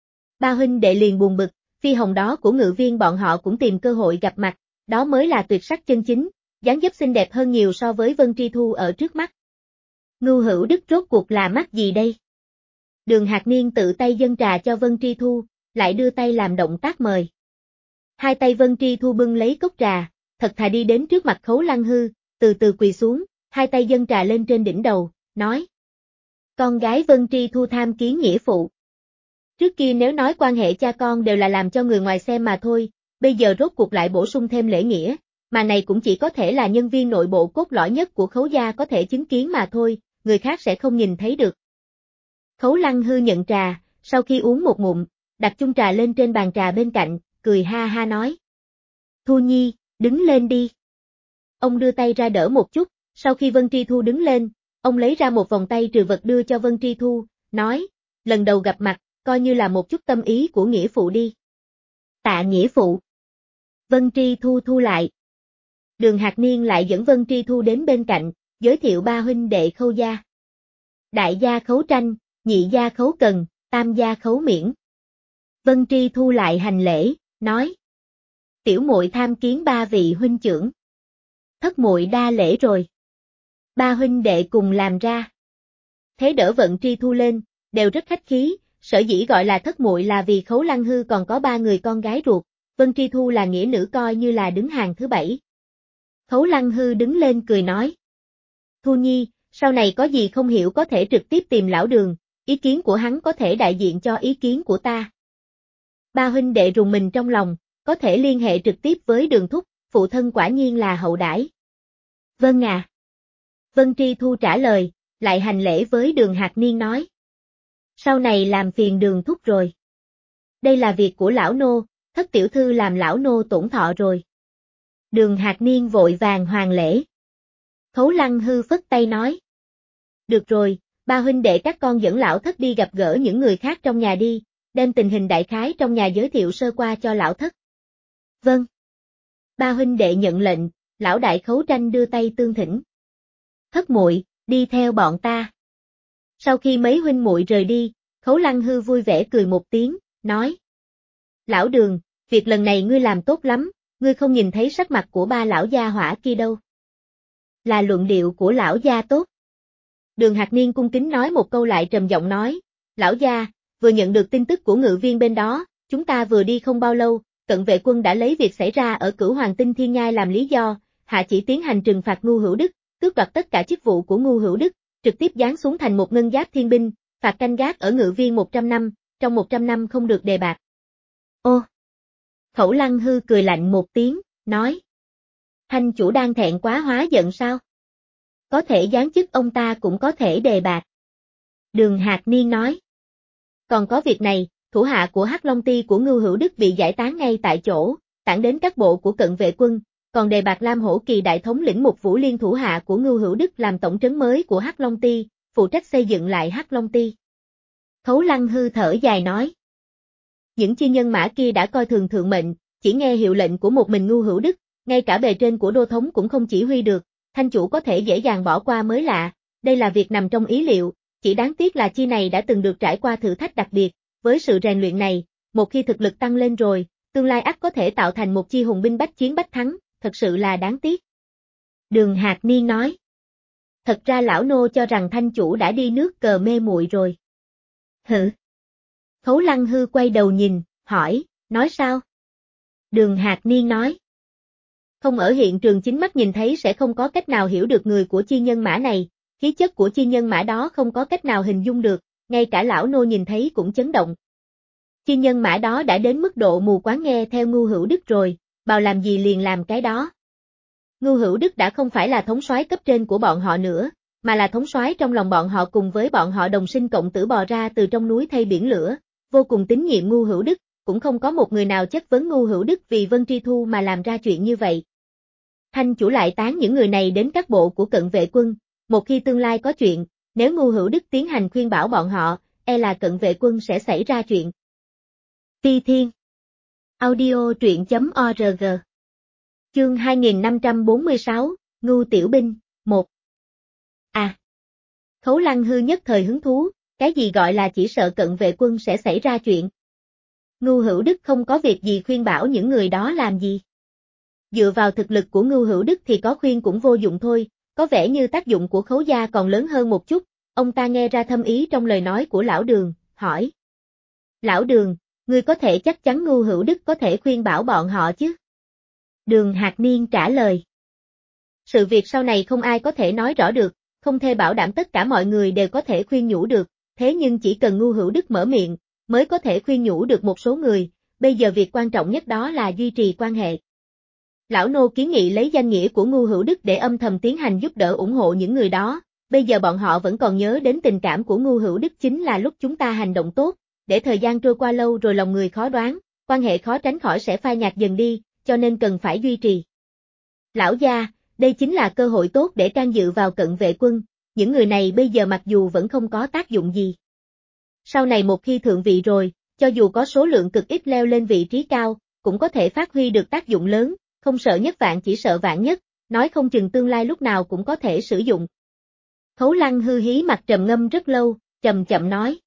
Ba huynh đệ liền buồn bực, Phi Hồng đó của ngự viên bọn họ cũng tìm cơ hội gặp mặt, đó mới là tuyệt sắc chân chính, dáng dấp xinh đẹp hơn nhiều so với Vân Tri Thu ở trước mắt. Ngu Hữu Đức rốt cuộc là mắt gì đây? Đường Hạc Niên tự tay dâng trà cho Vân Tri Thu, lại đưa tay làm động tác mời. Hai tay Vân Tri Thu bưng lấy cốc trà, thật thà đi đến trước mặt Khấu Lăng Hư, từ từ quỳ xuống, hai tay dâng trà lên trên đỉnh đầu, nói: Con gái Vân Tri Thu tham kiến nghĩa phụ. Trước kia nếu nói quan hệ cha con đều là làm cho người ngoài xem mà thôi, bây giờ rốt cuộc lại bổ sung thêm lễ nghĩa, mà này cũng chỉ có thể là nhân viên nội bộ cốt lõi nhất của Khấu gia có thể chứng kiến mà thôi, người khác sẽ không nhìn thấy được. Khấu Lăng Hư nhận trà, sau khi uống một ngụm, đặt chung trà lên trên bàn trà bên cạnh, cười ha ha nói: Thu Nhi, đứng lên đi. Ông đưa tay ra đỡ một chút, sau khi Vân Tri Thu đứng lên, ông lấy ra một vòng tay trừ vật đưa cho Vân Tri Thu, nói: Lần đầu gặp mặt, coi như là một chút tâm ý của nghĩa phụ đi. Tạ nghĩa phụ. Vân Tri Thu thu lại. Đường Hạc Niên lại dẫn Vân Tri Thu đến bên cạnh, giới thiệu ba huynh đệ Khâu gia. Đại gia Khấu Tranh, nhị gia Khấu Cần, tam gia Khấu Miễn. Vân Tri Thu lại hành lễ, nói: Tiểu muội tham kiến ba vị huynh trưởng. Thất muội đa lễ rồi. Ba huynh đệ cùng làm ra. Thế đỡ Vân Tri Thu lên, đều rất khách khí, sở dĩ gọi là thất muội là vì Khấu Lăng Hư còn có ba người con gái ruột, Vân Tri Thu là nghĩa nữ coi như là đứng hàng thứ bảy. Khấu Lăng Hư đứng lên cười nói: Thu Nhi, sau này có gì không hiểu có thể trực tiếp tìm lão Đường, ý kiến của hắn có thể đại diện cho ý kiến của ta. Ba huynh đệ rùng mình trong lòng, có thể liên hệ trực tiếp với Đường thúc, phụ thân quả nhiên là hậu đãi. Vâng à. Vân Tri Thu trả lời, lại hành lễ với Đường Hạc Niên nói: Sau này làm phiền Đường thúc rồi. Đây là việc của lão nô, thất tiểu thư làm lão nô tổn thọ rồi. Đường Hạc Niên vội vàng hoàn lễ. Khấu Lăng Hư phất tay nói: Được rồi, ba huynh đệ các con dẫn lão thất đi gặp gỡ những người khác trong nhà đi, đem tình hình đại khái trong nhà giới thiệu sơ qua cho lão thất. Vâng. Ba huynh đệ nhận lệnh, lão đại Khấu Tranh đưa tay tương thỉnh. Thất muội, đi theo bọn ta. Sau khi mấy huynh muội rời đi, Khấu Lăng Hư vui vẻ cười một tiếng, nói: Lão Đường, việc lần này ngươi làm tốt lắm, ngươi không nhìn thấy sắc mặt của ba lão gia hỏa kia đâu. Là luận điệu của lão gia tốt. Đường Hạc Niên cung kính nói một câu lại trầm giọng nói, lão gia, vừa nhận được tin tức của ngự viên bên đó, chúng ta vừa đi không bao lâu, cận vệ quân đã lấy việc xảy ra ở Cửu Hoàng Tinh Thiên Nhai làm lý do, hạ chỉ tiến hành trừng phạt Ngu Hữu Đức, tước đoạt tất cả chức vụ của Ngu Hữu Đức, trực tiếp giáng xuống thành một ngân giáp thiên binh, phạt canh gác ở ngự viên một trăm năm, trong một trăm năm không được đề bạt. Ô! Khẩu Lăng Hư cười lạnh một tiếng, nói. Thanh chủ đang thẹn quá hóa giận sao? Có thể giáng chức ông ta cũng có thể đề bạt. Đường Hạc Niên nói. Còn có việc này, thủ hạ của Hắc Long Ti của Ngưu Hữu Đức bị giải tán ngay tại chỗ, tản đến các bộ của cận vệ quân, còn đề bạt Lam Hổ Kỳ đại thống lĩnh một Vũ Liên thủ hạ của Ngưu Hữu Đức làm tổng trấn mới của Hắc Long Ti, phụ trách xây dựng lại Hắc Long Ti. Khấu Lăng Hư thở dài nói. Những chi nhân mã kia đã coi thường thượng mệnh, chỉ nghe hiệu lệnh của một mình Ngưu Hữu Đức, ngay cả bề trên của đô thống cũng không chỉ huy được, thanh chủ có thể dễ dàng bỏ qua mới lạ, đây là việc nằm trong ý liệu, chỉ đáng tiếc là chi này đã từng được trải qua thử thách đặc biệt, với sự rèn luyện này, một khi thực lực tăng lên rồi, tương lai ắt có thể tạo thành một chi hùng binh bách chiến bách thắng, thật sự là đáng tiếc. Đường Hạc Niên nói. Thật ra lão nô cho rằng thanh chủ đã đi nước cờ mê muội rồi. Hử? Khấu Lăng Hư quay đầu nhìn, hỏi, nói sao? Đường Hạc Niên nói. Không ở hiện trường chính mắt nhìn thấy sẽ không có cách nào hiểu được người của chi nhân mã này, khí chất của chi nhân mã đó không có cách nào hình dung được, ngay cả lão nô nhìn thấy cũng chấn động. Chi nhân mã đó đã đến mức độ mù quáng nghe theo Ngưu Hữu Đức rồi, bảo làm gì liền làm cái đó. Ngưu Hữu Đức đã không phải là thống soái cấp trên của bọn họ nữa, mà là thống soái trong lòng bọn họ cùng với bọn họ đồng sinh cộng tử bò ra từ trong núi thay biển lửa, vô cùng tín nhiệm Ngưu Hữu Đức, cũng không có một người nào chất vấn Ngưu Hữu Đức vì Vân Tri Thu mà làm ra chuyện như vậy. Thanh chủ lại tán những người này đến các bộ của cận vệ quân, một khi tương lai có chuyện, nếu Ngưu Hữu Đức tiến hành khuyên bảo bọn họ, e là cận vệ quân sẽ xảy ra chuyện. Phi Thiên Audio truyện chấm org Chương hai nghìn năm trăm bốn mươi sáu, Ngưu Tiểu Binh, một. À! Khấu Lăng Hư nhất thời hứng thú, cái gì gọi là chỉ sợ cận vệ quân sẽ xảy ra chuyện. Ngưu Hữu Đức không có việc gì khuyên bảo những người đó làm gì. Dựa vào thực lực của Ngưu Hữu Đức thì có khuyên cũng vô dụng thôi, có vẻ như tác dụng của Khấu gia còn lớn hơn một chút, ông ta nghe ra thâm ý trong lời nói của Lão Đường, hỏi. Lão Đường, ngươi có thể chắc chắn Ngưu Hữu Đức có thể khuyên bảo bọn họ chứ? Đường Hạc Niên trả lời. Sự việc sau này không ai có thể nói rõ được, không thể bảo đảm tất cả mọi người đều có thể khuyên nhủ được, thế nhưng chỉ cần Ngưu Hữu Đức mở miệng, mới có thể khuyên nhủ được một số người, bây giờ việc quan trọng nhất đó là duy trì quan hệ. Lão nô kiến nghị lấy danh nghĩa của Ngưu Hữu Đức để âm thầm tiến hành giúp đỡ ủng hộ những người đó, bây giờ bọn họ vẫn còn nhớ đến tình cảm của Ngưu Hữu Đức chính là lúc chúng ta hành động tốt, để thời gian trôi qua lâu rồi lòng người khó đoán, quan hệ khó tránh khỏi sẽ phai nhạt dần đi, cho nên cần phải duy trì. Lão gia, đây chính là cơ hội tốt để can dự vào cận vệ quân, những người này bây giờ mặc dù vẫn không có tác dụng gì. Sau này một khi thượng vị rồi, cho dù có số lượng cực ít leo lên vị trí cao, cũng có thể phát huy được tác dụng lớn, không sợ nhất vạn chỉ sợ vạn nhất, nói không chừng tương lai lúc nào cũng có thể sử dụng. Khấu Lăng Hư hí mặt trầm ngâm rất lâu, chậm chậm nói.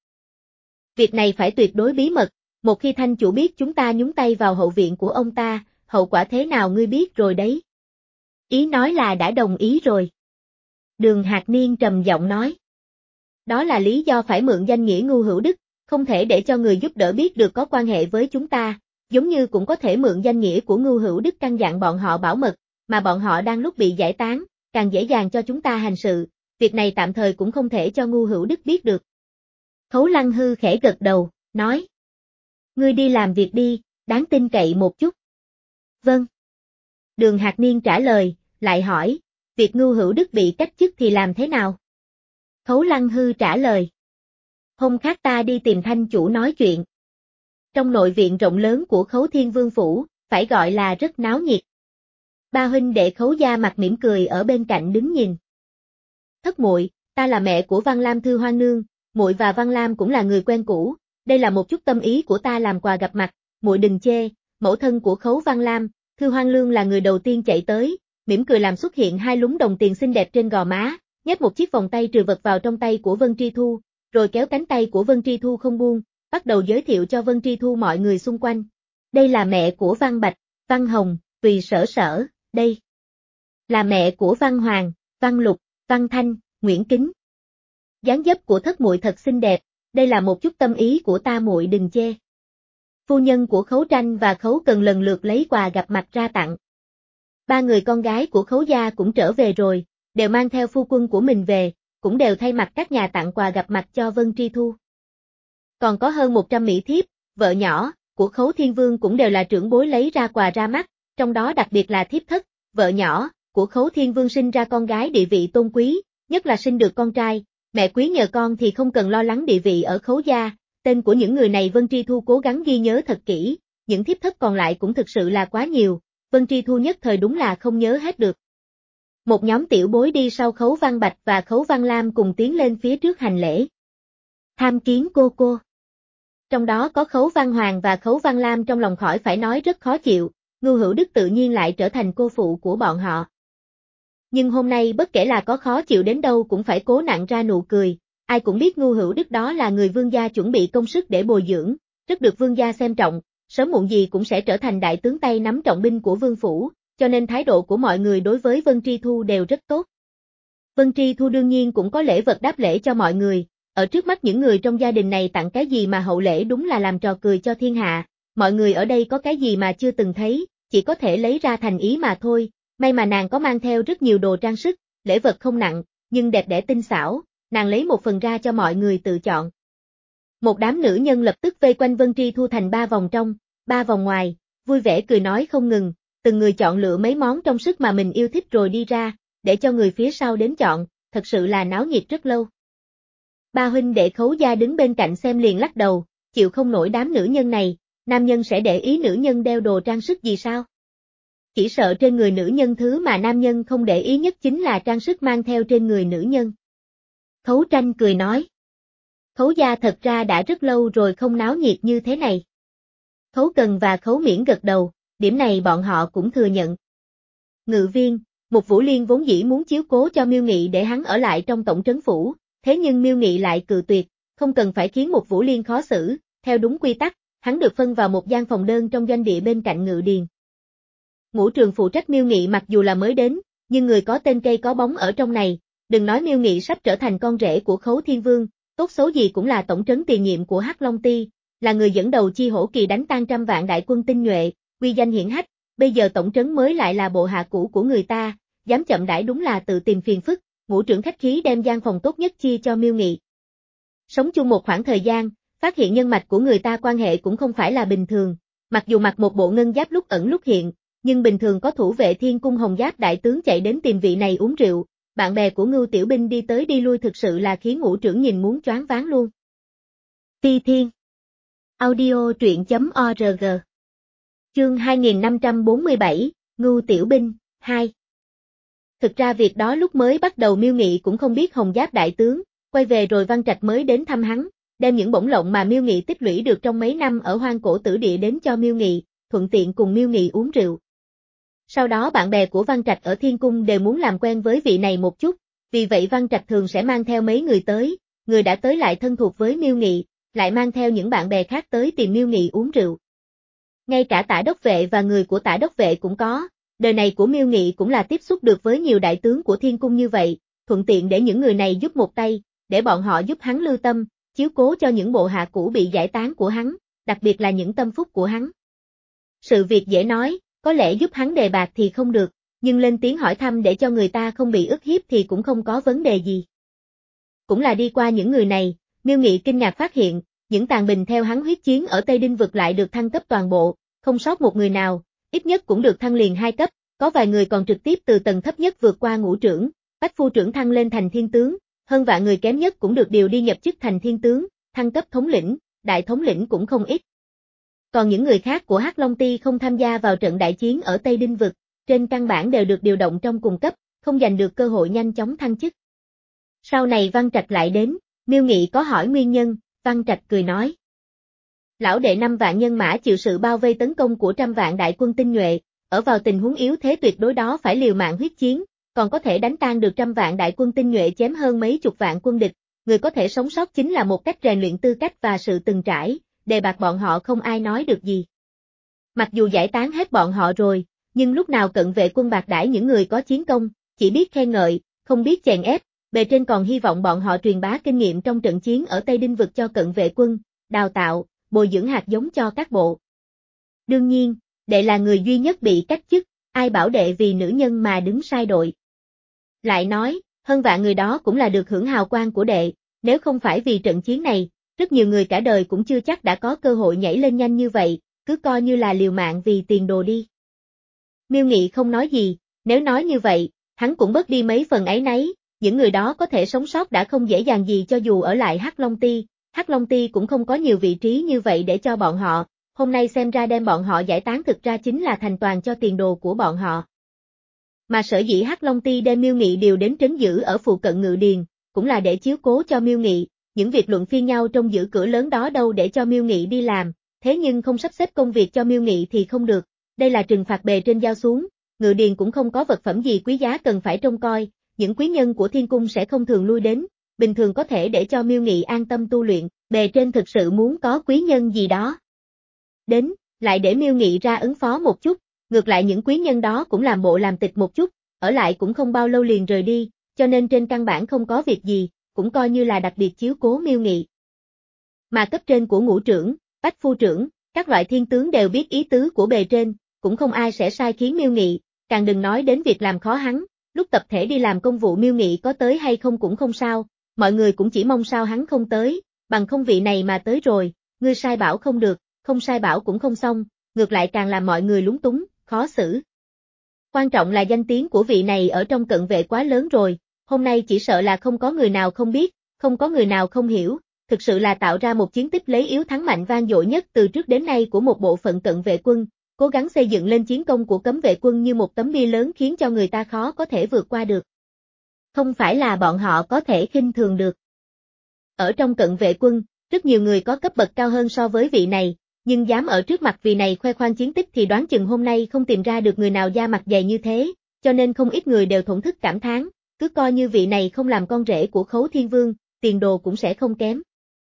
Việc này phải tuyệt đối bí mật, một khi thanh chủ biết chúng ta nhúng tay vào hậu viện của ông ta, hậu quả thế nào ngươi biết rồi đấy. Ý nói là đã đồng ý rồi. Đường Hạc Niên trầm giọng nói. Đó là lý do phải mượn danh nghĩa Ngưu Hữu Đức, không thể để cho người giúp đỡ biết được có quan hệ với chúng ta, giống như cũng có thể mượn danh nghĩa của Ngưu Hữu Đức căn dặn bọn họ bảo mật, mà bọn họ đang lúc bị giải tán, càng dễ dàng cho chúng ta hành sự, việc này tạm thời cũng không thể cho Ngưu Hữu Đức biết được. Khấu Lăng Hư khẽ gật đầu, nói. Ngươi đi làm việc đi, đáng tin cậy một chút. Vâng. Đường Hạc Niên trả lời, lại hỏi, việc Ngưu Hữu Đức bị cách chức thì làm thế nào? Khấu Lăng Hư trả lời. Hôm khác ta đi tìm thanh chủ nói chuyện. Trong nội viện rộng lớn của Khấu Thiên Vương Phủ, phải gọi là rất náo nhiệt. Ba huynh đệ Khấu gia mặt mỉm cười ở bên cạnh đứng nhìn. Thất muội, ta là mẹ của Văn Lam Thư Hoang Nương, muội và Văn Lam cũng là người quen cũ, đây là một chút tâm ý của ta làm quà gặp mặt, muội đừng chê, mẫu thân của Khấu Văn Lam, Thư Hoang Lương là người đầu tiên chạy tới, mỉm cười làm xuất hiện hai lúm đồng tiền xinh đẹp trên gò má, nhét một chiếc vòng tay trừ vật vào trong tay của Vân Tri Thu, rồi kéo cánh tay của Vân Tri Thu không buông, bắt đầu giới thiệu cho Vân Tri Thu mọi người xung quanh. Đây là mẹ của Văn Bạch, Văn Hồng, Tùy Sở Sở, đây là mẹ của Văn Hoàng, Văn Lục, Văn Thanh, Nguyễn Kính. Dáng dấp của thất muội thật xinh đẹp, đây là một chút tâm ý của ta muội đừng chê. Phu nhân của Khấu Tranh và Khấu Cần lần lượt lấy quà gặp mặt ra tặng. Ba người con gái của Khấu gia cũng trở về rồi, đều mang theo phu quân của mình về, cũng đều thay mặt các nhà tặng quà gặp mặt cho Vân Tri Thu. Còn có hơn một trăm mỹ thiếp, vợ nhỏ, của Khấu Thiên Vương cũng đều là trưởng bối lấy ra quà ra mắt, trong đó đặc biệt là thiếp thất, vợ nhỏ, của Khấu Thiên Vương sinh ra con gái địa vị tôn quý, nhất là sinh được con trai, mẹ quý nhờ con thì không cần lo lắng địa vị ở Khấu gia, tên của những người này Vân Tri Thu cố gắng ghi nhớ thật kỹ, những thiếp thất còn lại cũng thực sự là quá nhiều, Vân Tri Thu nhất thời đúng là không nhớ hết được. Một nhóm tiểu bối đi sau Khấu Văn Bạch và Khấu Văn Lam cùng tiến lên phía trước hành lễ. Tham kiến cô cô. Trong đó có Khấu Văn Hoàng và Khấu Văn Lam trong lòng khỏi phải nói rất khó chịu, Ngưu Hữu Đức tự nhiên lại trở thành cô phụ của bọn họ. Nhưng hôm nay bất kể là có khó chịu đến đâu cũng phải cố nặn ra nụ cười, ai cũng biết Ngưu Hữu Đức đó là người vương gia chuẩn bị công sức để bồi dưỡng, rất được vương gia xem trọng, sớm muộn gì cũng sẽ trở thành đại tướng tay nắm trọng binh của vương phủ, cho nên thái độ của mọi người đối với Vân Tri Thu đều rất tốt. Vân Tri Thu đương nhiên cũng có lễ vật đáp lễ cho mọi người, ở trước mắt những người trong gia đình này tặng cái gì mà hậu lễ đúng là làm trò cười cho thiên hạ, mọi người ở đây có cái gì mà chưa từng thấy, chỉ có thể lấy ra thành ý mà thôi, may mà nàng có mang theo rất nhiều đồ trang sức, lễ vật không nặng, nhưng đẹp đẽ tinh xảo, nàng lấy một phần ra cho mọi người tự chọn. Một đám nữ nhân lập tức vây quanh Vân Tri Thu thành ba vòng trong, ba vòng ngoài, vui vẻ cười nói không ngừng, từng người chọn lựa mấy món trong sức mà mình yêu thích rồi đi ra, để cho người phía sau đến chọn, thật sự là náo nhiệt rất lâu. Ba huynh đệ Khấu gia đứng bên cạnh xem liền lắc đầu, chịu không nổi đám nữ nhân này, nam nhân sẽ để ý nữ nhân đeo đồ trang sức gì sao? Chỉ sợ trên người nữ nhân thứ mà nam nhân không để ý nhất chính là trang sức mang theo trên người nữ nhân. Khấu Tranh cười nói. Khấu gia thật ra đã rất lâu rồi không náo nhiệt như thế này. Khấu Cần và Khấu Miễn gật đầu, điểm này bọn họ cũng thừa nhận. Ngự viên, Mục Vũ Liên vốn dĩ muốn chiếu cố cho Miêu Nghị để hắn ở lại trong tổng trấn phủ, thế nhưng Miêu Nghị lại cự tuyệt, không cần phải khiến Mục Vũ Liên khó xử, theo đúng quy tắc, hắn được phân vào một gian phòng đơn trong doanh địa bên cạnh ngự điền. Ngũ Trường phụ trách Miêu Nghị mặc dù là mới đến, nhưng người có tên cây có bóng ở trong này, đừng nói Miêu Nghị sắp trở thành con rể của Khấu Thiên Vương, tốt xấu gì cũng là tổng trấn tiền nhiệm của Hắc Long Ty, là người dẫn đầu chi hổ kỳ đánh tan trăm vạn đại quân tinh nhuệ, uy danh hiển hách, bây giờ tổng trấn mới lại là bộ hạ cũ của người ta, dám chậm đãi đúng là tự tìm phiền phức, Ngũ trưởng khách khí đem gian phòng tốt nhất chia cho Miêu Nghị. Sống chung một khoảng thời gian, phát hiện nhân mạch của người ta quan hệ cũng không phải là bình thường, mặc dù mặc một bộ ngân giáp lúc ẩn lúc hiện, nhưng bình thường có thủ vệ thiên cung hồng giáp đại tướng chạy đến tìm vị này uống rượu, bạn bè của Ngưu Tiểu Binh đi tới đi lui thực sự là khiến Ngũ trưởng nhìn muốn choáng váng luôn. Ti Thiên Audio truyện chấm org Chương hai nghìn năm trăm bốn mươi bảy, Ngưu Tiểu Binh, hai. Thực ra việc đó lúc mới bắt đầu Miêu Nghị cũng không biết hồng giáp đại tướng, quay về rồi Văn Trạch mới đến thăm hắn, đem những bổng lộc mà Miêu Nghị tích lũy được trong mấy năm ở hoang cổ tử địa đến cho Miêu Nghị, thuận tiện cùng Miêu Nghị uống rượu. Sau đó bạn bè của Văn Trạch ở Thiên Cung đều muốn làm quen với vị này một chút, vì vậy Văn Trạch thường sẽ mang theo mấy người tới, người đã tới lại thân thuộc với Miêu Nghị, lại mang theo những bạn bè khác tới tìm Miêu Nghị uống rượu. Ngay cả Tả Đốc Vệ và người của Tả Đốc Vệ cũng có, đời này của Miêu Nghị cũng là tiếp xúc được với nhiều đại tướng của Thiên Cung như vậy, thuận tiện để những người này giúp một tay, để bọn họ giúp hắn lưu tâm, chiếu cố cho những bộ hạ cũ bị giải tán của hắn, đặc biệt là những tâm phúc của hắn. Sự việc dễ nói, có lẽ giúp hắn đề bạt thì không được, nhưng lên tiếng hỏi thăm để cho người ta không bị ức hiếp thì cũng không có vấn đề gì. Cũng là đi qua những người này, Miêu Nghị kinh ngạc phát hiện, những tàn binh theo hắn huyết chiến ở Tây Đinh Vực lại được thăng cấp toàn bộ, không sót một người nào, ít nhất cũng được thăng liền hai cấp, có vài người còn trực tiếp từ tầng thấp nhất vượt qua ngũ trưởng, bách phu trưởng thăng lên thành thiên tướng, hơn vạn người kém nhất cũng được điều đi nhập chức thành thiên tướng, thăng cấp thống lĩnh, đại thống lĩnh cũng không ít. Còn những người khác của Hắc Long Ty không tham gia vào trận đại chiến ở Tây Đinh Vực, trên căn bản đều được điều động trong cùng cấp, không giành được cơ hội nhanh chóng thăng chức. Sau này Văn Trạch lại đến, Miêu Nghị có hỏi nguyên nhân, Văn Trạch cười nói. Lão đệ năm vạn nhân mã chịu sự bao vây tấn công của trăm vạn đại quân tinh nhuệ, ở vào tình huống yếu thế tuyệt đối đó phải liều mạng huyết chiến, còn có thể đánh tan được trăm vạn đại quân tinh nhuệ chém hơn mấy chục vạn quân địch, người có thể sống sót chính là một cách rèn luyện tư cách và sự từng trải, đề bạt bọn họ không ai nói được gì. Mặc dù giải tán hết bọn họ rồi, nhưng lúc nào cận vệ quân bạc đãi những người có chiến công, chỉ biết khen ngợi, không biết chèn ép, bề trên còn hy vọng bọn họ truyền bá kinh nghiệm trong trận chiến ở Tây Đinh vực cho cận vệ quân, đào tạo, bồi dưỡng hạt giống cho các bộ. Đương nhiên, đệ là người duy nhất bị cách chức, ai bảo đệ vì nữ nhân mà đứng sai đội. Lại nói, hơn vạn người đó cũng là được hưởng hào quang của đệ, nếu không phải vì trận chiến này, rất nhiều người cả đời cũng chưa chắc đã có cơ hội nhảy lên nhanh như vậy, cứ coi như là liều mạng vì tiền đồ đi. Miêu Nghị không nói gì, nếu nói như vậy, hắn cũng bớt đi mấy phần áy náy, những người đó có thể sống sót đã không dễ dàng gì cho dù ở lại Hắc Long Ti, Hắc Long Ti cũng không có nhiều vị trí như vậy để cho bọn họ, hôm nay xem ra đem bọn họ giải tán thực ra chính là thành toàn cho tiền đồ của bọn họ. Mà sở dĩ Hắc Long Ti đem Miêu Nghị điều đến trấn giữ ở phụ cận Ngự Điền, cũng là để chiếu cố cho Miêu Nghị, những việc luận phiên nhau trong giữ cửa lớn đó đâu để cho Miêu Nghị đi làm, thế nhưng không sắp xếp công việc cho Miêu Nghị thì không được, đây là trừng phạt bề trên giao xuống, Ngự Điền cũng không có vật phẩm gì quý giá cần phải trông coi, những quý nhân của thiên cung sẽ không thường lui đến, bình thường có thể để cho Miêu Nghị an tâm tu luyện, bề trên thực sự muốn có quý nhân gì đó. Đến, lại để Miêu Nghị ra ứng phó một chút, ngược lại những quý nhân đó cũng làm bộ làm tịch một chút, ở lại cũng không bao lâu liền rời đi, cho nên trên căn bản không có việc gì, cũng coi như là đặc biệt chiếu cố Miêu Nghị. Mà cấp trên của ngũ trưởng, bách phu trưởng, các loại thiên tướng đều biết ý tứ của bề trên, cũng không ai sẽ sai khiến Miêu Nghị, càng đừng nói đến việc làm khó hắn, lúc tập thể đi làm công vụ Miêu Nghị có tới hay không cũng không sao, mọi người cũng chỉ mong sao hắn không tới, bằng không vị này mà tới rồi, ngươi sai bảo không được, không sai bảo cũng không xong, ngược lại càng làm mọi người lúng túng, khó xử. Quan trọng là danh tiếng của vị này ở trong cận vệ quá lớn rồi, hôm nay chỉ sợ là không có người nào không biết, không có người nào không hiểu, thực sự là tạo ra một chiến tích lấy yếu thắng mạnh vang dội nhất từ trước đến nay của một bộ phận cận vệ quân, cố gắng xây dựng lên chiến công của cấm vệ quân như một tấm bia lớn khiến cho người ta khó có thể vượt qua được. Không phải là bọn họ có thể khinh thường được. Ở trong cận vệ quân, rất nhiều người có cấp bậc cao hơn so với vị này, nhưng dám ở trước mặt vị này khoe khoang chiến tích thì đoán chừng hôm nay không tìm ra được người nào da mặt dày như thế, cho nên không ít người đều thổn thức cảm thán, cứ coi như vị này không làm con rể của Khấu Thiên Vương, tiền đồ cũng sẽ không kém.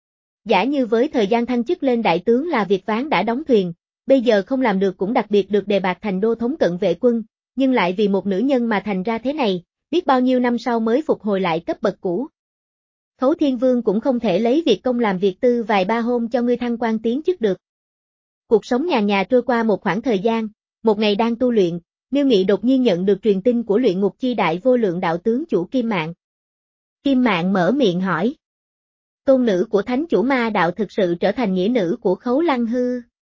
Giả như với thời gian thăng chức lên đại tướng là việc ván đã đóng thuyền, bây giờ không làm được cũng đặc biệt được đề bạt thành đô thống cận vệ quân, nhưng lại vì một nữ nhân mà thành ra thế này, biết bao nhiêu năm sau mới phục hồi lại cấp bậc cũ. Khấu Thiên Vương cũng không thể lấy việc công làm việc tư vài ba hôm cho ngươi thăng quan tiến chức được. Cuộc sống nhà nhà trôi qua một khoảng thời gian, một ngày đang tu luyện, Miêu Nghị đột nhiên nhận được truyền tin của luyện ngục chi đại vô lượng đạo tướng chủ Kim Mạn. Kim Mạn mở miệng hỏi. Tôn nữ của thánh chủ ma đạo thực sự trở thành nghĩa nữ của Khấu Lăng Hư.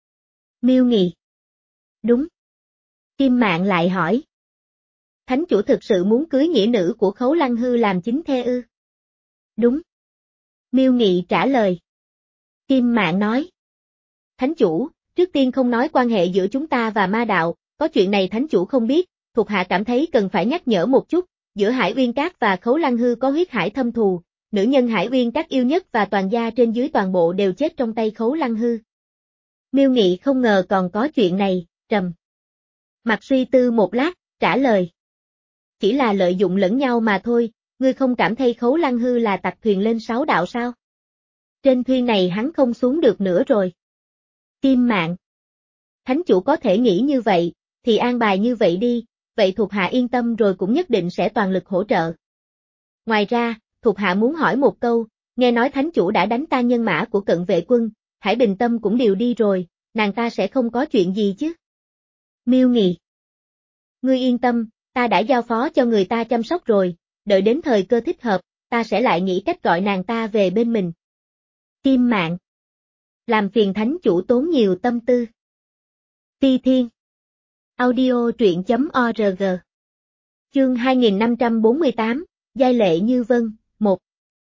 Miêu Nghị. Đúng. Kim Mạn lại hỏi. Thánh chủ thực sự muốn cưới nghĩa nữ của Khấu Lăng Hư làm chính thê ư? Đúng. Miêu Nghị trả lời. Kim Mạn nói. Thánh chủ, trước tiên không nói quan hệ giữa chúng ta và ma đạo, có chuyện này thánh chủ không biết, thuộc hạ cảm thấy cần phải nhắc nhở một chút, giữa Hải Uyên Các và Khấu Lăng Hư có huyết hải thâm thù, nữ nhân Hải Uyên Các yêu nhất và toàn gia trên dưới toàn bộ đều chết trong tay Khấu Lăng Hư. Miêu Nghị không ngờ còn có chuyện này, trầm mặt suy tư một lát, trả lời. Chỉ là lợi dụng lẫn nhau mà thôi, ngươi không cảm thấy Khấu Lăng Hư là tặc thuyền lên sáu đạo sao? Trên thuyền này hắn không xuống được nữa rồi. Kim Mạn. Thánh chủ có thể nghĩ như vậy, thì an bài như vậy đi, vậy thuộc hạ yên tâm rồi cũng nhất định sẽ toàn lực hỗ trợ. Ngoài ra, thuộc hạ muốn hỏi một câu, nghe nói thánh chủ đã đánh tan nhân mã của cận vệ quân, Hải Bình Tâm cũng điều đi rồi, nàng ta sẽ không có chuyện gì chứ? Miêu Nghị. Ngươi yên tâm, ta đã giao phó cho người ta chăm sóc rồi, đợi đến thời cơ thích hợp, ta sẽ lại nghĩ cách gọi nàng ta về bên mình. Kim Mạn. Làm phiền thánh chủ tốn nhiều tâm tư. Phi Thiên. Audio truyện chấm org. Chương hai nghìn năm trăm bốn mươi tám, Giai lệ như vân, một.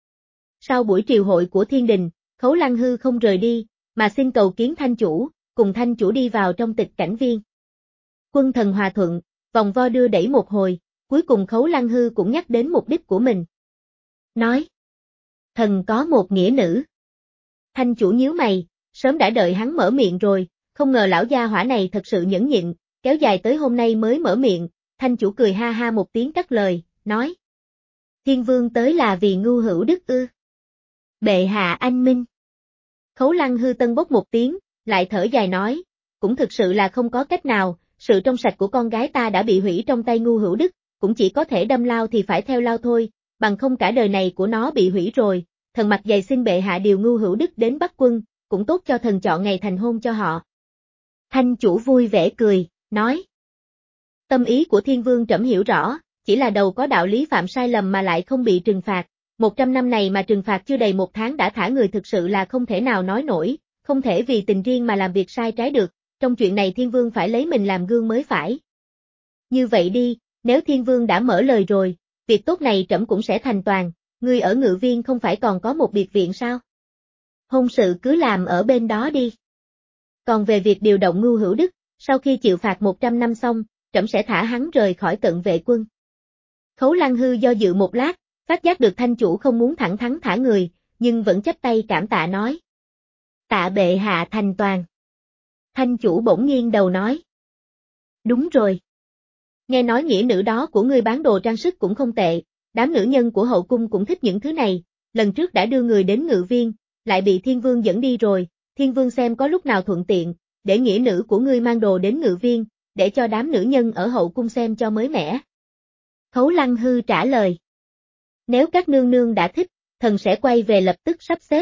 Sau buổi triều hội của thiên đình, Khấu Lăng Hư không rời đi, mà xin cầu kiến thanh chủ, cùng thanh chủ đi vào trong tịch cảnh viên. Quân thần hòa thuận, vòng vo đưa đẩy một hồi, cuối cùng Khấu Lăng Hư cũng nhắc đến mục đích của mình. Nói. Thần có một nghĩa nữ. Thanh chủ nhíu mày, sớm đã đợi hắn mở miệng rồi, không ngờ lão gia hỏa này thật sự nhẫn nhịn, kéo dài tới hôm nay mới mở miệng, thanh chủ cười ha ha một tiếng cắt lời, nói. Thiên vương tới là vì ngu hữu đức ư. Bệ hạ anh minh. Khấu Lăng Hư tân bốc một tiếng, lại thở dài nói, cũng thực sự là không có cách nào, sự trong sạch của con gái ta đã bị hủy trong tay ngu hữu đức, cũng chỉ có thể đâm lao thì phải theo lao thôi, bằng không cả đời này của nó bị hủy rồi. Thần mặt dày xin bệ hạ điều Ngưu Hữu Đức đến Bắc quân, cũng tốt cho thần chọn ngày thành hôn cho họ. Thanh chủ vui vẻ cười, nói. Tâm ý của Thiên Vương trẫm hiểu rõ, chỉ là đầu có đạo lý phạm sai lầm mà lại không bị trừng phạt. Một trăm năm này mà trừng phạt chưa đầy một tháng đã thả người thực sự là không thể nào nói nổi, không thể vì tình riêng mà làm việc sai trái được, trong chuyện này Thiên Vương phải lấy mình làm gương mới phải. Như vậy đi, nếu Thiên Vương đã mở lời rồi, việc tốt này trẫm cũng sẽ thành toàn, ngươi ở Ngự Viên không phải còn có một biệt viện sao? Hôn sự cứ làm ở bên đó đi. Còn về việc điều động Ngưu Hữu Đức, sau khi chịu phạt một trăm năm xong, trẫm sẽ thả hắn rời khỏi Cận Vệ quân. Khấu Lăng Hư do dự một lát, phát giác được thanh chủ không muốn thẳng thắn thả người, nhưng vẫn chắp tay cảm tạ nói. Tạ bệ hạ thành toàn. Thanh chủ bỗng nghiêng đầu nói. Đúng rồi. Nghe nói nghĩa nữ đó của ngươi bán đồ trang sức cũng không tệ, đám nữ nhân của hậu cung cũng thích những thứ này, lần trước đã đưa người đến Ngự Viên, lại bị Thiên Vương dẫn đi rồi, Thiên Vương xem có lúc nào thuận tiện, để nghĩa nữ của ngươi mang đồ đến Ngự Viên, để cho đám nữ nhân ở hậu cung xem cho mới mẻ. Khấu Lăng Hư trả lời. Nếu các nương nương đã thích, thần sẽ quay về lập tức sắp xếp.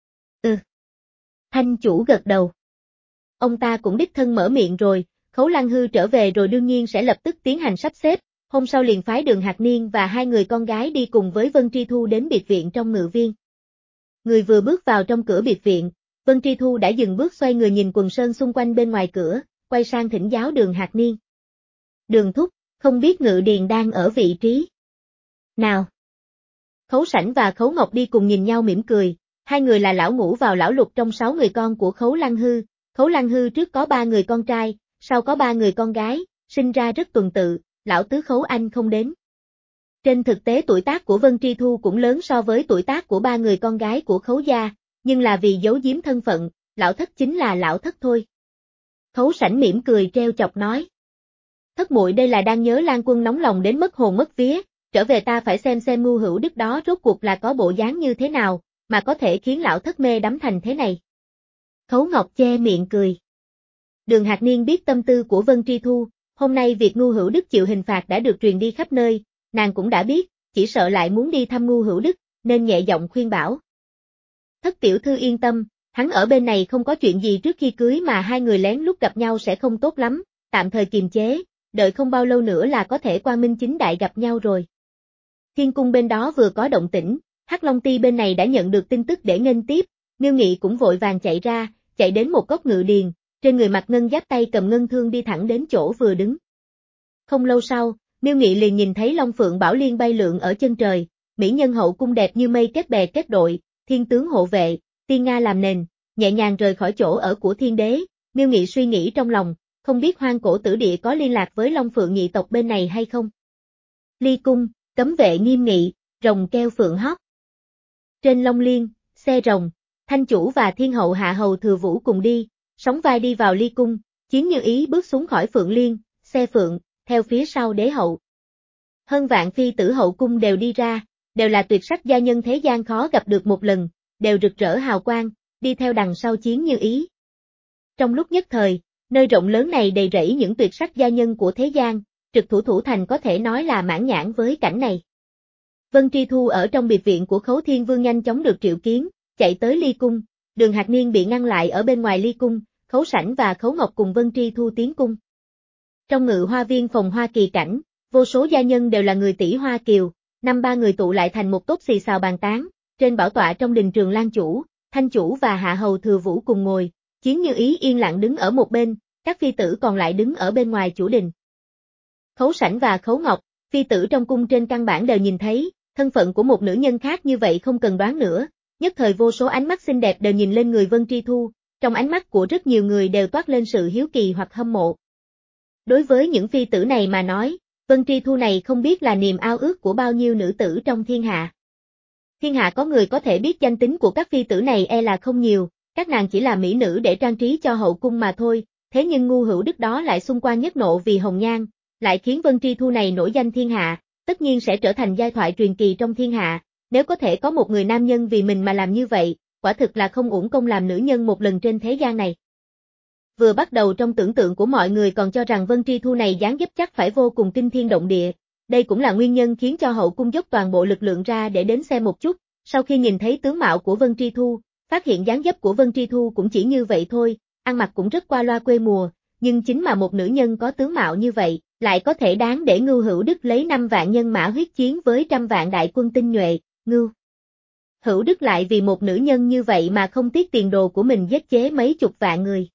Ừ. Thanh chủ gật đầu. Ông ta cũng đích thân mở miệng rồi, Khấu Lăng Hư trở về rồi đương nhiên sẽ lập tức tiến hành sắp xếp, hôm sau liền phái Đường Hạc Niên và hai người con gái đi cùng với Vân Tri Thu đến biệt viện trong Ngự Viên. Người vừa bước vào trong cửa biệt viện, Vân Tri Thu đã dừng bước xoay người nhìn quần sơn xung quanh bên ngoài cửa, quay sang thỉnh giáo Đường Hạc Niên. Đường thúc, không biết Ngự Điền đang ở vị trí nào? Khấu Sảnh và Khấu Ngọc đi cùng nhìn nhau mỉm cười, hai người là lão ngũ vào lão lục trong sáu người con của Khấu Lăng Hư, Khấu Lăng Hư trước có ba người con trai, sau có ba người con gái, sinh ra rất tuần tự, lão tứ Khấu Anh không đến. Trên thực tế tuổi tác của Vân Tri Thu cũng lớn so với tuổi tác của ba người con gái của Khấu gia, nhưng là vì giấu giếm thân phận, lão thất chính là lão thất thôi. Khấu Sảnh mỉm cười treo chọc nói. Thất muội đây là đang nhớ Lan Quân nóng lòng đến mất hồn mất vía, trở về ta phải xem xem Ngưu Hữu Đức đó rốt cuộc là có bộ dáng như thế nào, mà có thể khiến lão thất mê đắm thành thế này. Khấu Ngọc che miệng cười. Đường Hạc Niên biết tâm tư của Vân Tri Thu, hôm nay việc Ngưu Hữu Đức chịu hình phạt đã được truyền đi khắp nơi, nàng cũng đã biết, chỉ sợ lại muốn đi thăm Ngưu Hữu Đức, nên nhẹ giọng khuyên bảo. Thất tiểu thư yên tâm, hắn ở bên này không có chuyện gì trước khi cưới mà hai người lén lút gặp nhau sẽ không tốt lắm, tạm thời kiềm chế, đợi không bao lâu nữa là có thể quang minh chính đại gặp nhau rồi. Thiên cung bên đó vừa có động tĩnh, Hắc Long Ti bên này đã nhận được tin tức để nghênh tiếp, Miêu Nghị cũng vội vàng chạy ra, chạy đến một góc ngự điền, trên người mặc ngân giáp tay cầm ngân thương đi thẳng đến chỗ vừa đứng. Không lâu sau, Miêu Nghị liền nhìn thấy Long Phượng Bảo Liên bay lượn ở chân trời, mỹ nhân hậu cung đẹp như mây kết bè kết đội, thiên tướng hộ vệ, tiên nga làm nền, nhẹ nhàng rời khỏi chỗ ở của thiên đế. Miêu Nghị suy nghĩ trong lòng, không biết Hoang Cổ Tử Địa có liên lạc với Long Phượng nhị tộc bên này hay không. Ly cung, cấm vệ nghiêm nghị, rồng kêu phượng hót. Trên Long Liên, xe rồng, Thanh chủ và Thiên hậu Hạ hầu Thừa Vũ cùng đi, sóng vai đi vào Ly cung, Chiến Như Ý bước xuống khỏi Phượng Liên, xe phượng, theo phía sau đế hậu. Hơn vạn phi tử hậu cung đều đi ra, đều là tuyệt sắc gia nhân thế gian khó gặp được một lần, đều rực rỡ hào quang, đi theo đằng sau Chiến Như Ý. Trong lúc nhất thời, nơi rộng lớn này đầy rẫy những tuyệt sắc gia nhân của thế gian, Trực Thủ Thủ Thành có thể nói là mãn nhãn với cảnh này. Vân Tri Thu ở trong biệt viện của Khấu Thiên Vương nhanh chóng được triệu kiến, chạy tới Ly cung, Đường Hạc Niên bị ngăn lại ở bên ngoài Ly cung, Khấu Sảnh và Khấu Ngọc cùng Vân Tri Thu tiến cung. Trong Ngự Hoa Viên phòng hoa kỳ cảnh, vô số gia nhân đều là người tỷ hoa kiều, năm ba người tụ lại thành một tốp xì xào bàn tán, trên bảo tọa trong đình Trường Lan chủ, Thanh chủ và Hạ hầu Thừa Vũ cùng ngồi, Chiến Như Ý yên lặng đứng ở một bên, các phi tử còn lại đứng ở bên ngoài chủ đình. Khấu Sảnh và Khấu Ngọc, phi tử trong cung trên căn bản đều nhìn thấy, thân phận của một nữ nhân khác như vậy không cần đoán nữa, nhất thời vô số ánh mắt xinh đẹp đều nhìn lên người Vân Tri Thu, trong ánh mắt của rất nhiều người đều toát lên sự hiếu kỳ hoặc hâm mộ. Đối với những phi tử này mà nói, Vân Tri Thu này không biết là niềm ao ước của bao nhiêu nữ tử trong thiên hạ. Thiên hạ có người có thể biết danh tính của các phi tử này e là không nhiều, các nàng chỉ là mỹ nữ để trang trí cho hậu cung mà thôi, thế nhưng Ngưu Hữu Đức đó lại xung quanh nhất nộ vì hồng nhan, lại khiến Vân Tri Thu này nổi danh thiên hạ, tất nhiên sẽ trở thành giai thoại truyền kỳ trong thiên hạ, nếu có thể có một người nam nhân vì mình mà làm như vậy, quả thực là không uổng công làm nữ nhân một lần trên thế gian này. Vừa bắt đầu trong tưởng tượng của mọi người còn cho rằng Vân Tri Thu này dáng dấp chắc phải vô cùng kinh thiên động địa, đây cũng là nguyên nhân khiến cho hậu cung dốc toàn bộ lực lượng ra để đến xem một chút, sau khi nhìn thấy tướng mạo của Vân Tri Thu, phát hiện dáng dấp của Vân Tri Thu cũng chỉ như vậy thôi, ăn mặc cũng rất qua loa quê mùa, nhưng chính mà một nữ nhân có tướng mạo như vậy, lại có thể đáng để Ngưu Hữu Đức lấy năm vạn nhân mã huyết chiến với trăm vạn đại quân tinh nhuệ, Ngưu Hữu Đức lại vì một nữ nhân như vậy mà không tiếc tiền đồ của mình giết chế mấy chục vạn người.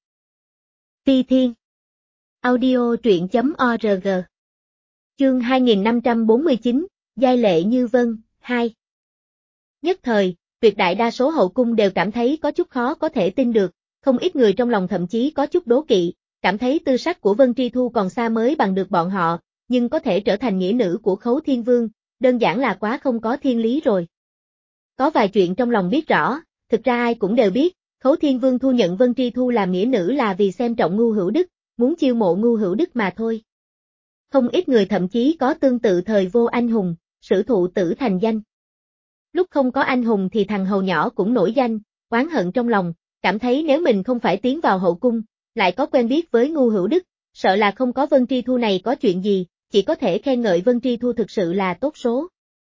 Phi Thiên Audio truyện chấm org Chương hai nghìn năm trăm bốn mươi chín, Giai lệ như vân, hai. Nhất thời, tuyệt đại đa số hậu cung đều cảm thấy có chút khó có thể tin được, không ít người trong lòng thậm chí có chút đố kỵ, cảm thấy tư sắc của Vân Tri Thu còn xa mới bằng được bọn họ, nhưng có thể trở thành nghĩa nữ của Khấu Thiên Vương, đơn giản là quá không có thiên lý rồi. Có vài chuyện trong lòng biết rõ, thực ra ai cũng đều biết, Khấu Thiên Vương thu nhận Vân Tri Thu làm nghĩa nữ là vì xem trọng Ngưu Hữu Đức, muốn chiêu mộ Ngưu Hữu Đức mà thôi. Không ít người thậm chí có tương tự thời vô anh hùng, sử thụ tử thành danh. Lúc không có anh hùng thì thằng hầu nhỏ cũng nổi danh, oán hận trong lòng, cảm thấy nếu mình không phải tiến vào hậu cung, lại có quen biết với Ngưu Hữu Đức, sợ là không có Vân Tri Thu này có chuyện gì, chỉ có thể khen ngợi Vân Tri Thu thực sự là tốt số.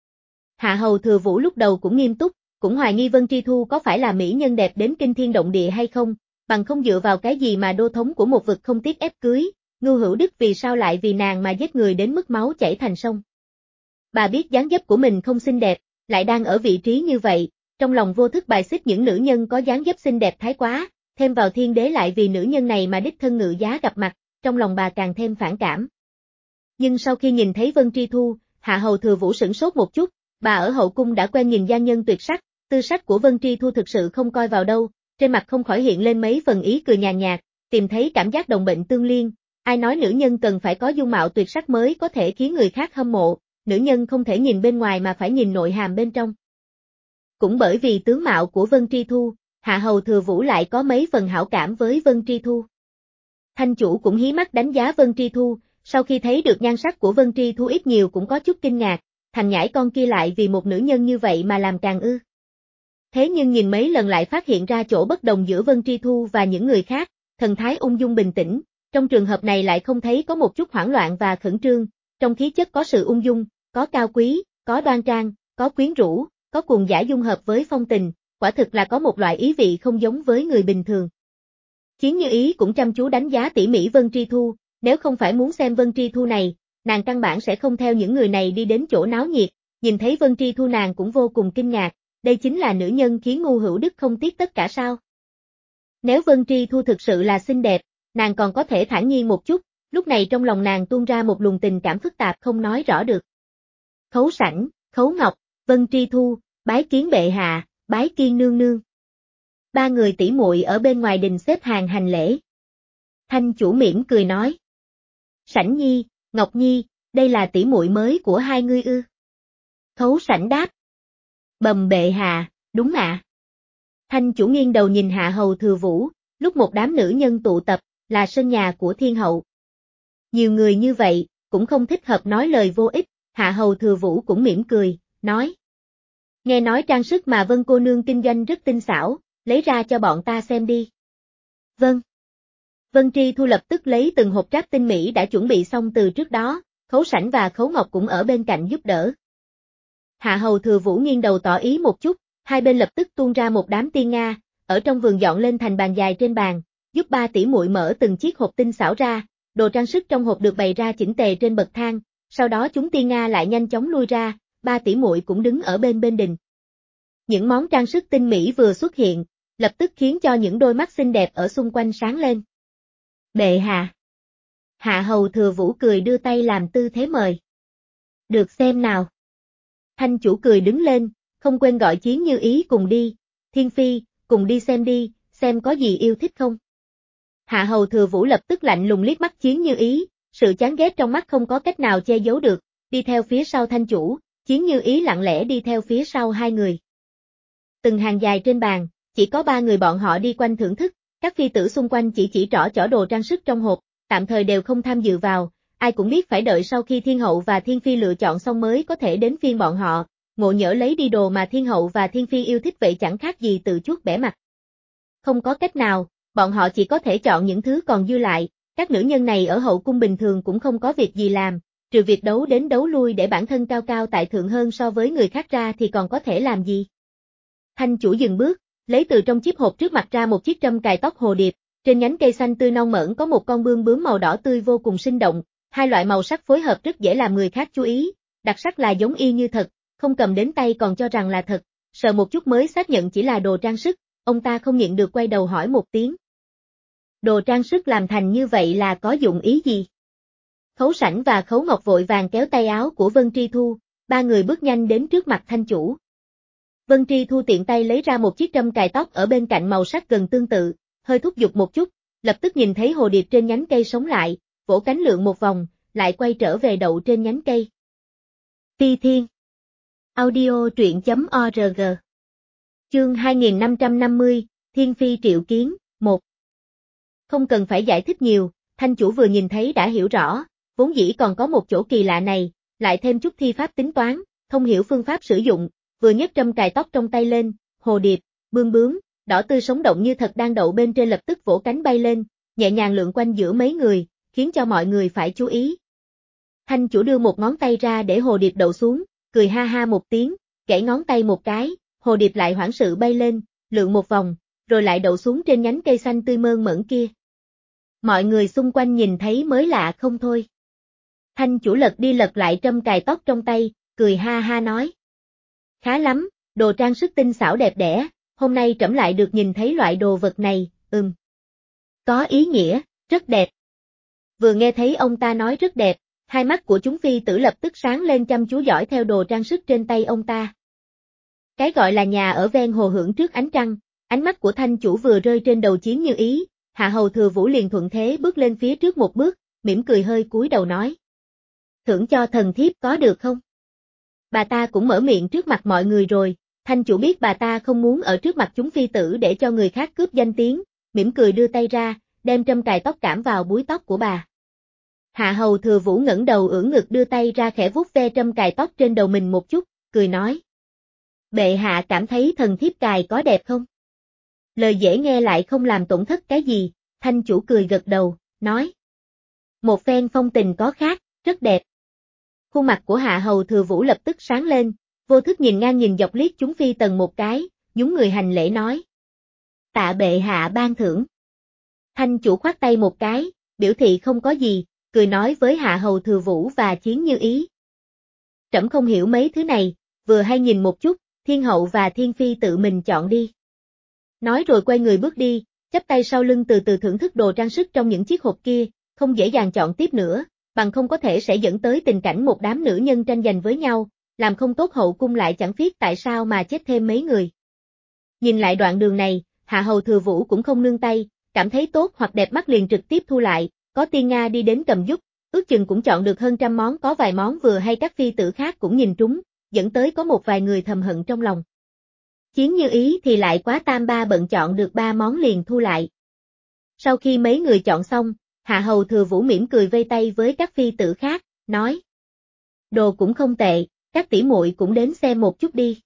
Hạ hầu Thừa Vũ lúc đầu cũng nghiêm túc, cũng hoài nghi Vân Tri Thu có phải là mỹ nhân đẹp đến kinh thiên động địa hay không, bằng không dựa vào cái gì mà đô thống của một vực không tiếc ép cưới, Ngưu Hữu Đức vì sao lại vì nàng mà giết người đến mức máu chảy thành sông. Bà biết dáng dấp của mình không xinh đẹp, lại đang ở vị trí như vậy, trong lòng vô thức bài xích những nữ nhân có dáng dấp xinh đẹp thái quá, thêm vào thiên đế lại vì nữ nhân này mà đích thân ngự giá gặp mặt, trong lòng bà càng thêm phản cảm. Nhưng sau khi nhìn thấy Vân Tri Thu, Hạ hầu Thừa Vũ sửng sốt một chút, bà ở hậu cung đã quen nhìn giang nhân tuyệt sắc, tư sắc của Vân Tri Thu thực sự không coi vào đâu, trên mặt không khỏi hiện lên mấy phần ý cười nhàn nhạt, tìm thấy cảm giác đồng bệnh tương liên, ai nói nữ nhân cần phải có dung mạo tuyệt sắc mới có thể khiến người khác hâm mộ, nữ nhân không thể nhìn bên ngoài mà phải nhìn nội hàm bên trong. Cũng bởi vì tướng mạo của Vân Tri Thu, Hạ hầu Thừa Vũ lại có mấy phần hảo cảm với Vân Tri Thu. Thanh chủ cũng hí mắt đánh giá Vân Tri Thu, sau khi thấy được nhan sắc của Vân Tri Thu ít nhiều cũng có chút kinh ngạc, thằng nhãi con kia lại vì một nữ nhân như vậy mà làm càng ư. Thế nhưng nhìn mấy lần lại phát hiện ra chỗ bất đồng giữa Vân Tri Thu và những người khác, thần thái ung dung bình tĩnh, trong trường hợp này lại không thấy có một chút hoảng loạn và khẩn trương, trong khí chất có sự ung dung, có cao quý, có đoan trang, có quyến rũ, có cuồng dã dung hợp với phong tình, quả thực là có một loại ý vị không giống với người bình thường. Chiến Như Ý cũng chăm chú đánh giá tỉ mỉ Vân Tri Thu, nếu không phải muốn xem Vân Tri Thu này, nàng căn bản sẽ không theo những người này đi đến chỗ náo nhiệt, nhìn thấy Vân Tri Thu nàng cũng vô cùng kinh ngạc, đây chính là nữ nhân khiến Ngưu Hữu Đức không tiếc tất cả sao. Nếu Vân Tri Thu thực sự là xinh đẹp, nàng còn có thể thản nhiên một chút, lúc này trong lòng nàng tuôn ra một luồng tình cảm phức tạp không nói rõ được. Khấu Sảnh, Khấu Ngọc, Vân Tri Thu, bái kiến bệ hạ, bái kiến nương nương. Ba người tỷ muội ở bên ngoài đình xếp hàng hành lễ. Thanh chủ mỉm cười nói. Sảnh nhi, Ngọc nhi, đây là tỷ muội mới của hai ngươi ư? Khấu Sảnh đáp. Bẩm bệ hạ, đúng ạ. Thanh chủ nghiêng đầu nhìn Hạ hầu Thừa Vũ, lúc một đám nữ nhân tụ tập, là sân nhà của thiên hậu. Nhiều người như vậy, cũng không thích hợp nói lời vô ích, Hạ hầu Thừa Vũ cũng mỉm cười, nói. Nghe nói trang sức mà Vân cô nương kinh doanh rất tinh xảo, lấy ra cho bọn ta xem đi. Vâng. Vân Tri Thu lập tức lấy từng hộp tráp tinh mỹ đã chuẩn bị xong từ trước đó, Khấu Sảnh và Khấu Ngọc cũng ở bên cạnh giúp đỡ. Hạ hầu Thừa Vũ nghiêng đầu tỏ ý một chút, hai bên lập tức tuôn ra một đám tiên nga, ở trong vườn dọn lên thành bàn dài trên bàn, giúp ba tỷ muội mở từng chiếc hộp tinh xảo ra, đồ trang sức trong hộp được bày ra chỉnh tề trên bậc thang, sau đó chúng tiên nga lại nhanh chóng lui ra, ba tỷ muội cũng đứng ở bên bên đình. Những món trang sức tinh mỹ vừa xuất hiện, lập tức khiến cho những đôi mắt xinh đẹp ở xung quanh sáng lên. Bệ hạ. Hạ hầu Thừa Vũ cười đưa tay làm tư thế mời. Được xem nào. Thanh chủ cười đứng lên, không quên gọi Chiến Như Ý cùng đi, Thiên Phi, cùng đi xem đi, xem có gì yêu thích không. Hạ hầu Thừa Vũ lập tức lạnh lùng liếc mắt Chiến Như Ý, sự chán ghét trong mắt không có cách nào che giấu được, đi theo phía sau thanh chủ, Chiến Như Ý lặng lẽ đi theo phía sau hai người. Từng hàng dài trên bàn, chỉ có ba người bọn họ đi quanh thưởng thức, các phi tử xung quanh chỉ chỉ trỏ trỏ đồ trang sức trong hộp, tạm thời đều không tham dự vào, ai cũng biết phải đợi sau khi Thiên hậu và Thiên Phi lựa chọn xong mới có thể đến phiên bọn họ, ngộ nhỡ lấy đi đồ mà Thiên hậu và Thiên Phi yêu thích vậy chẳng khác gì tự chuốc bẻ mặt. Không có cách nào, bọn họ chỉ có thể chọn những thứ còn dư lại, các nữ nhân này ở hậu cung bình thường cũng không có việc gì làm, trừ việc đấu đến đấu lui để bản thân cao cao tại thượng hơn so với người khác ra thì còn có thể làm gì? Thanh chủ dừng bước, lấy từ trong chiếc hộp trước mặt ra một chiếc trâm cài tóc hồ điệp, trên nhánh cây xanh tươi non mởn có một con bươm bướm màu đỏ tươi vô cùng sinh động, hai loại màu sắc phối hợp rất dễ làm người khác chú ý, đặc sắc là giống y như thật, không cầm đến tay còn cho rằng là thật, sợ một chút mới xác nhận chỉ là đồ trang sức, ông ta không nhịn được quay đầu hỏi một tiếng. Đồ trang sức làm thành như vậy là có dụng ý gì? Khấu Sảnh và Khấu Ngọc vội vàng kéo tay áo của Vân Tri Thu, ba người bước nhanh đến trước mặt Thanh chủ. Vân Tri Thu tiện tay lấy ra một chiếc trâm cài tóc ở bên cạnh màu sắc gần tương tự, hơi thúc giục một chút, lập tức nhìn thấy hồ điệp trên nhánh cây sống lại, vỗ cánh lượn một vòng, lại quay trở về đậu trên nhánh cây. Ti Thiên Audio truyện chấm org Chương hai nghìn năm trăm năm mươi, Thiên Phi triệu kiến, một. Không cần phải giải thích nhiều, Thanh chủ vừa nhìn thấy đã hiểu rõ, vốn dĩ còn có một chỗ kỳ lạ này, lại thêm chút thi pháp tính toán, thông hiểu phương pháp sử dụng, vừa nhấc trâm cài tóc trong tay lên, hồ điệp, bươm bướm, đỏ tươi sống động như thật đang đậu bên trên lập tức vỗ cánh bay lên, nhẹ nhàng lượn quanh giữa mấy người, khiến cho mọi người phải chú ý. Thanh chủ đưa một ngón tay ra để hồ điệp đậu xuống, cười ha ha một tiếng, gãy ngón tay một cái, hồ điệp lại hoảng sự bay lên, lượn một vòng, rồi lại đậu xuống trên nhánh cây xanh tươi mơn mởn kia. Mọi người xung quanh nhìn thấy mới lạ không thôi. Thanh chủ lật đi lật lại trâm cài tóc trong tay, cười ha ha nói. Khá lắm, đồ trang sức tinh xảo đẹp đẽ, hôm nay trẫm lại được nhìn thấy loại đồ vật này, ừm. Có ý nghĩa, rất đẹp. Vừa nghe thấy ông ta nói rất đẹp, hai mắt của chúng phi tử lập tức sáng lên chăm chú dõi theo đồ trang sức trên tay ông ta. Cái gọi là nhà ở ven hồ hưởng trước ánh trăng, ánh mắt của Thanh chủ vừa rơi trên đầu Chiến Như Ý, Hạ Hầu Thừa Vũ liền thuận thế bước lên phía trước một bước, mỉm cười hơi cúi đầu nói. Thưởng cho thần thiếp có được không? Bà ta cũng mở miệng trước mặt mọi người rồi, Thanh chủ biết bà ta không muốn ở trước mặt chúng phi tử để cho người khác cướp danh tiếng, mỉm cười đưa tay ra, đem trâm cài tóc cảm vào búi tóc của bà. Hạ Hầu Thừa Vũ ngẩng đầu ưỡn ngực đưa tay ra khẽ vuốt ve trâm cài tóc trên đầu mình một chút, cười nói. Bệ hạ cảm thấy thần thiếp cài có đẹp không? Lời dễ nghe lại không làm tổn thất cái gì, Thanh chủ cười gật đầu, nói. Một phen phong tình có khác, rất đẹp. Khuôn mặt của Hạ Hầu Thừa Vũ lập tức sáng lên, vô thức nhìn ngang nhìn dọc liếc chúng phi tần một cái, nhún người hành lễ nói. Tạ bệ hạ ban thưởng. Thanh chủ khoát tay một cái, biểu thị không có gì, cười nói với Hạ Hầu Thừa Vũ và Chiến Như Ý. Trẫm không hiểu mấy thứ này, vừa hay nhìn một chút, Thiên Hậu và Thiên Phi tự mình chọn đi. Nói rồi quay người bước đi, chắp tay sau lưng từ từ thưởng thức đồ trang sức trong những chiếc hộp kia, không dễ dàng chọn tiếp nữa, bằng không có thể sẽ dẫn tới tình cảnh một đám nữ nhân tranh giành với nhau, làm không tốt hậu cung lại chẳng biết tại sao mà chết thêm mấy người. Nhìn lại đoạn đường này, Hạ Hầu Thừa Vũ cũng không nương tay, cảm thấy tốt hoặc đẹp mắt liền trực tiếp thu lại, có Tiên Nga đi đến cầm giúp, ước chừng cũng chọn được hơn trăm món, có vài món vừa hay các phi tử khác cũng nhìn trúng, dẫn tới có một vài người thầm hận trong lòng. Chiến Như Ý thì lại quá tam ba bận chọn được ba món liền thu lại. Sau khi mấy người chọn xong, Hạ Hầu Thừa Vũ mỉm cười vây tay với các phi tử khác, nói. Đồ cũng không tệ, các tỷ muội cũng đến xem một chút đi.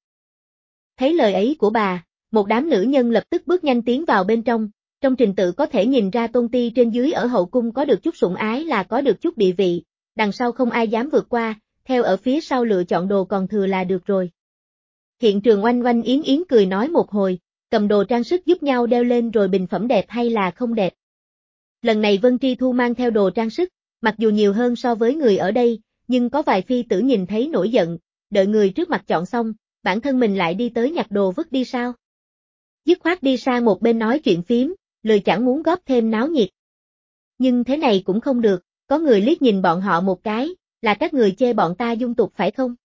Thấy lời ấy của bà, một đám nữ nhân lập tức bước nhanh tiến vào bên trong, trong trình tự có thể nhìn ra tôn ti trên dưới ở hậu cung có được chút sủng ái là có được chút địa vị, đằng sau không ai dám vượt qua, theo ở phía sau lựa chọn đồ còn thừa là được rồi. Hiện trường oanh oanh yến yến cười nói một hồi, cầm đồ trang sức giúp nhau đeo lên rồi bình phẩm đẹp hay là không đẹp. Lần này Vân Tri Thu mang theo đồ trang sức, mặc dù nhiều hơn so với người ở đây, nhưng có vài phi tử nhìn thấy nổi giận, đợi người trước mặt chọn xong, bản thân mình lại đi tới nhặt đồ vứt đi sao. Dứt khoát đi sang một bên nói chuyện phím, lười chẳng muốn góp thêm náo nhiệt. Nhưng thế này cũng không được, có người liếc nhìn bọn họ một cái, là các người chê bọn ta dung tục phải không?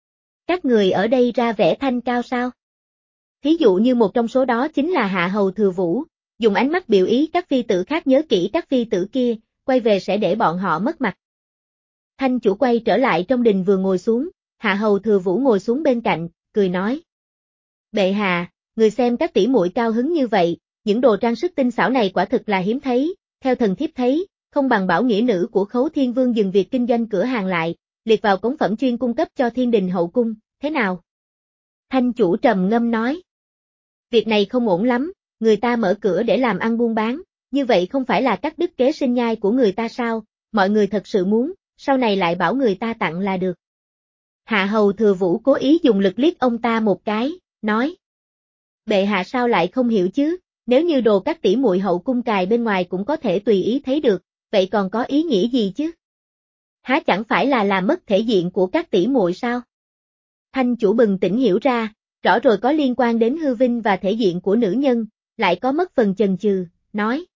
Các người ở đây ra vẻ thanh cao sao? Thí dụ như một trong số đó chính là Hạ Hầu Thừa Vũ, dùng ánh mắt biểu ý các phi tử khác nhớ kỹ các phi tử kia, quay về sẽ để bọn họ mất mặt. Thanh chủ quay trở lại trong đình vừa ngồi xuống, Hạ Hầu Thừa Vũ ngồi xuống bên cạnh, cười nói. Bệ hạ, người xem các tỷ muội cao hứng như vậy, những đồ trang sức tinh xảo này quả thực là hiếm thấy, theo thần thiếp thấy, không bằng bảo nghĩa nữ của Khấu Thiên Vương dừng việc kinh doanh cửa hàng lại, liệt vào cống phẩm chuyên cung cấp cho thiên đình hậu cung, thế nào? Thanh chủ trầm ngâm nói. Việc này không ổn lắm, người ta mở cửa để làm ăn buôn bán, như vậy không phải là cắt đứt kế sinh nhai của người ta sao, mọi người thật sự muốn, sau này lại bảo người ta tặng là được. Hạ hầu thừa vũ cố ý dùng lực liếc ông ta một cái, nói. Bệ hạ sao lại không hiểu chứ, nếu như đồ các tỷ muội hậu cung cài bên ngoài cũng có thể tùy ý thấy được, vậy còn có ý nghĩa gì chứ? Há chẳng phải là làm mất thể diện của các tỷ muội sao? Thanh chủ bừng tỉnh hiểu ra, rõ rồi có liên quan đến hư vinh và thể diện của nữ nhân, lại có mất phần chần chừ, nói.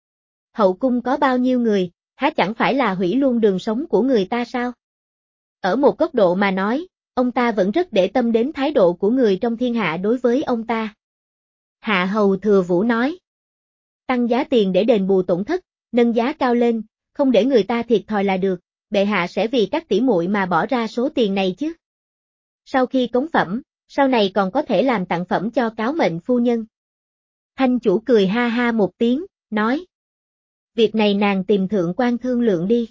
Hậu cung có bao nhiêu người, há chẳng phải là hủy luôn đường sống của người ta sao? Ở một góc độ mà nói, ông ta vẫn rất để tâm đến thái độ của người trong thiên hạ đối với ông ta. Hạ hầu thừa vũ nói. Tăng giá tiền để đền bù tổn thất, nâng giá cao lên, không để người ta thiệt thòi là được, bệ hạ sẽ vì các tỷ muội mà bỏ ra số tiền này chứ. Sau khi cống phẩm, sau này còn có thể làm tặng phẩm cho cáo mệnh phu nhân. Thanh chủ cười ha ha một tiếng, nói. Việc này nàng tìm thượng quan thương lượng đi.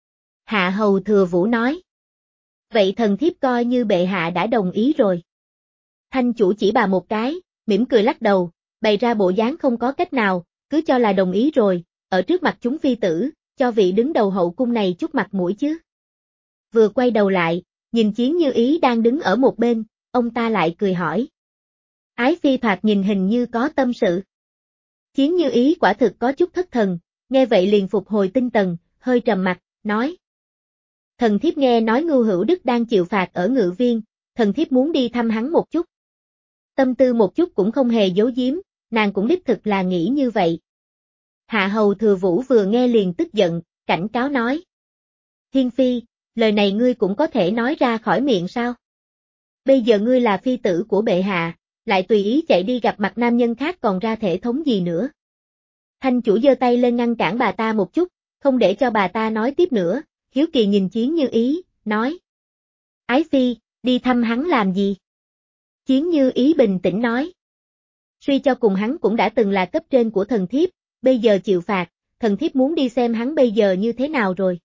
Hạ hầu thừa vũ nói. Vậy thần thiếp coi như bệ hạ đã đồng ý rồi. Thanh chủ chỉ bà một cái, mỉm cười lắc đầu, bày ra bộ dáng không có cách nào, cứ cho là đồng ý rồi, ở trước mặt chúng phi tử, cho vị đứng đầu hậu cung này chút mặt mũi chứ. Vừa quay đầu lại, nhìn Chiến Như Ý đang đứng ở một bên, ông ta lại cười hỏi. Ái phi thoạt nhìn hình như có tâm sự. Chiến Như Ý quả thực có chút thất thần, nghe vậy liền phục hồi tinh thần, hơi trầm mặt, nói. Thần thiếp nghe nói Ngưu Hữu Đức đang chịu phạt ở Ngự Viên, thần thiếp muốn đi thăm hắn một chút. Tâm tư một chút cũng không hề giấu giếm, nàng cũng đích thực là nghĩ như vậy. Hạ hầu thừa vũ vừa nghe liền tức giận, cảnh cáo nói. Thiên phi, lời này ngươi cũng có thể nói ra khỏi miệng sao? Bây giờ ngươi là phi tử của bệ hạ, lại tùy ý chạy đi gặp mặt nam nhân khác còn ra thể thống gì nữa. Thanh chủ giơ tay lên ngăn cản bà ta một chút, không để cho bà ta nói tiếp nữa, hiếu kỳ nhìn Chiến Như Ý, nói. Ái phi, đi thăm hắn làm gì? Chiến Như Ý bình tĩnh nói. Suy cho cùng hắn cũng đã từng là cấp trên của thần thiếp, bây giờ chịu phạt, thần thiếp muốn đi xem hắn bây giờ như thế nào rồi.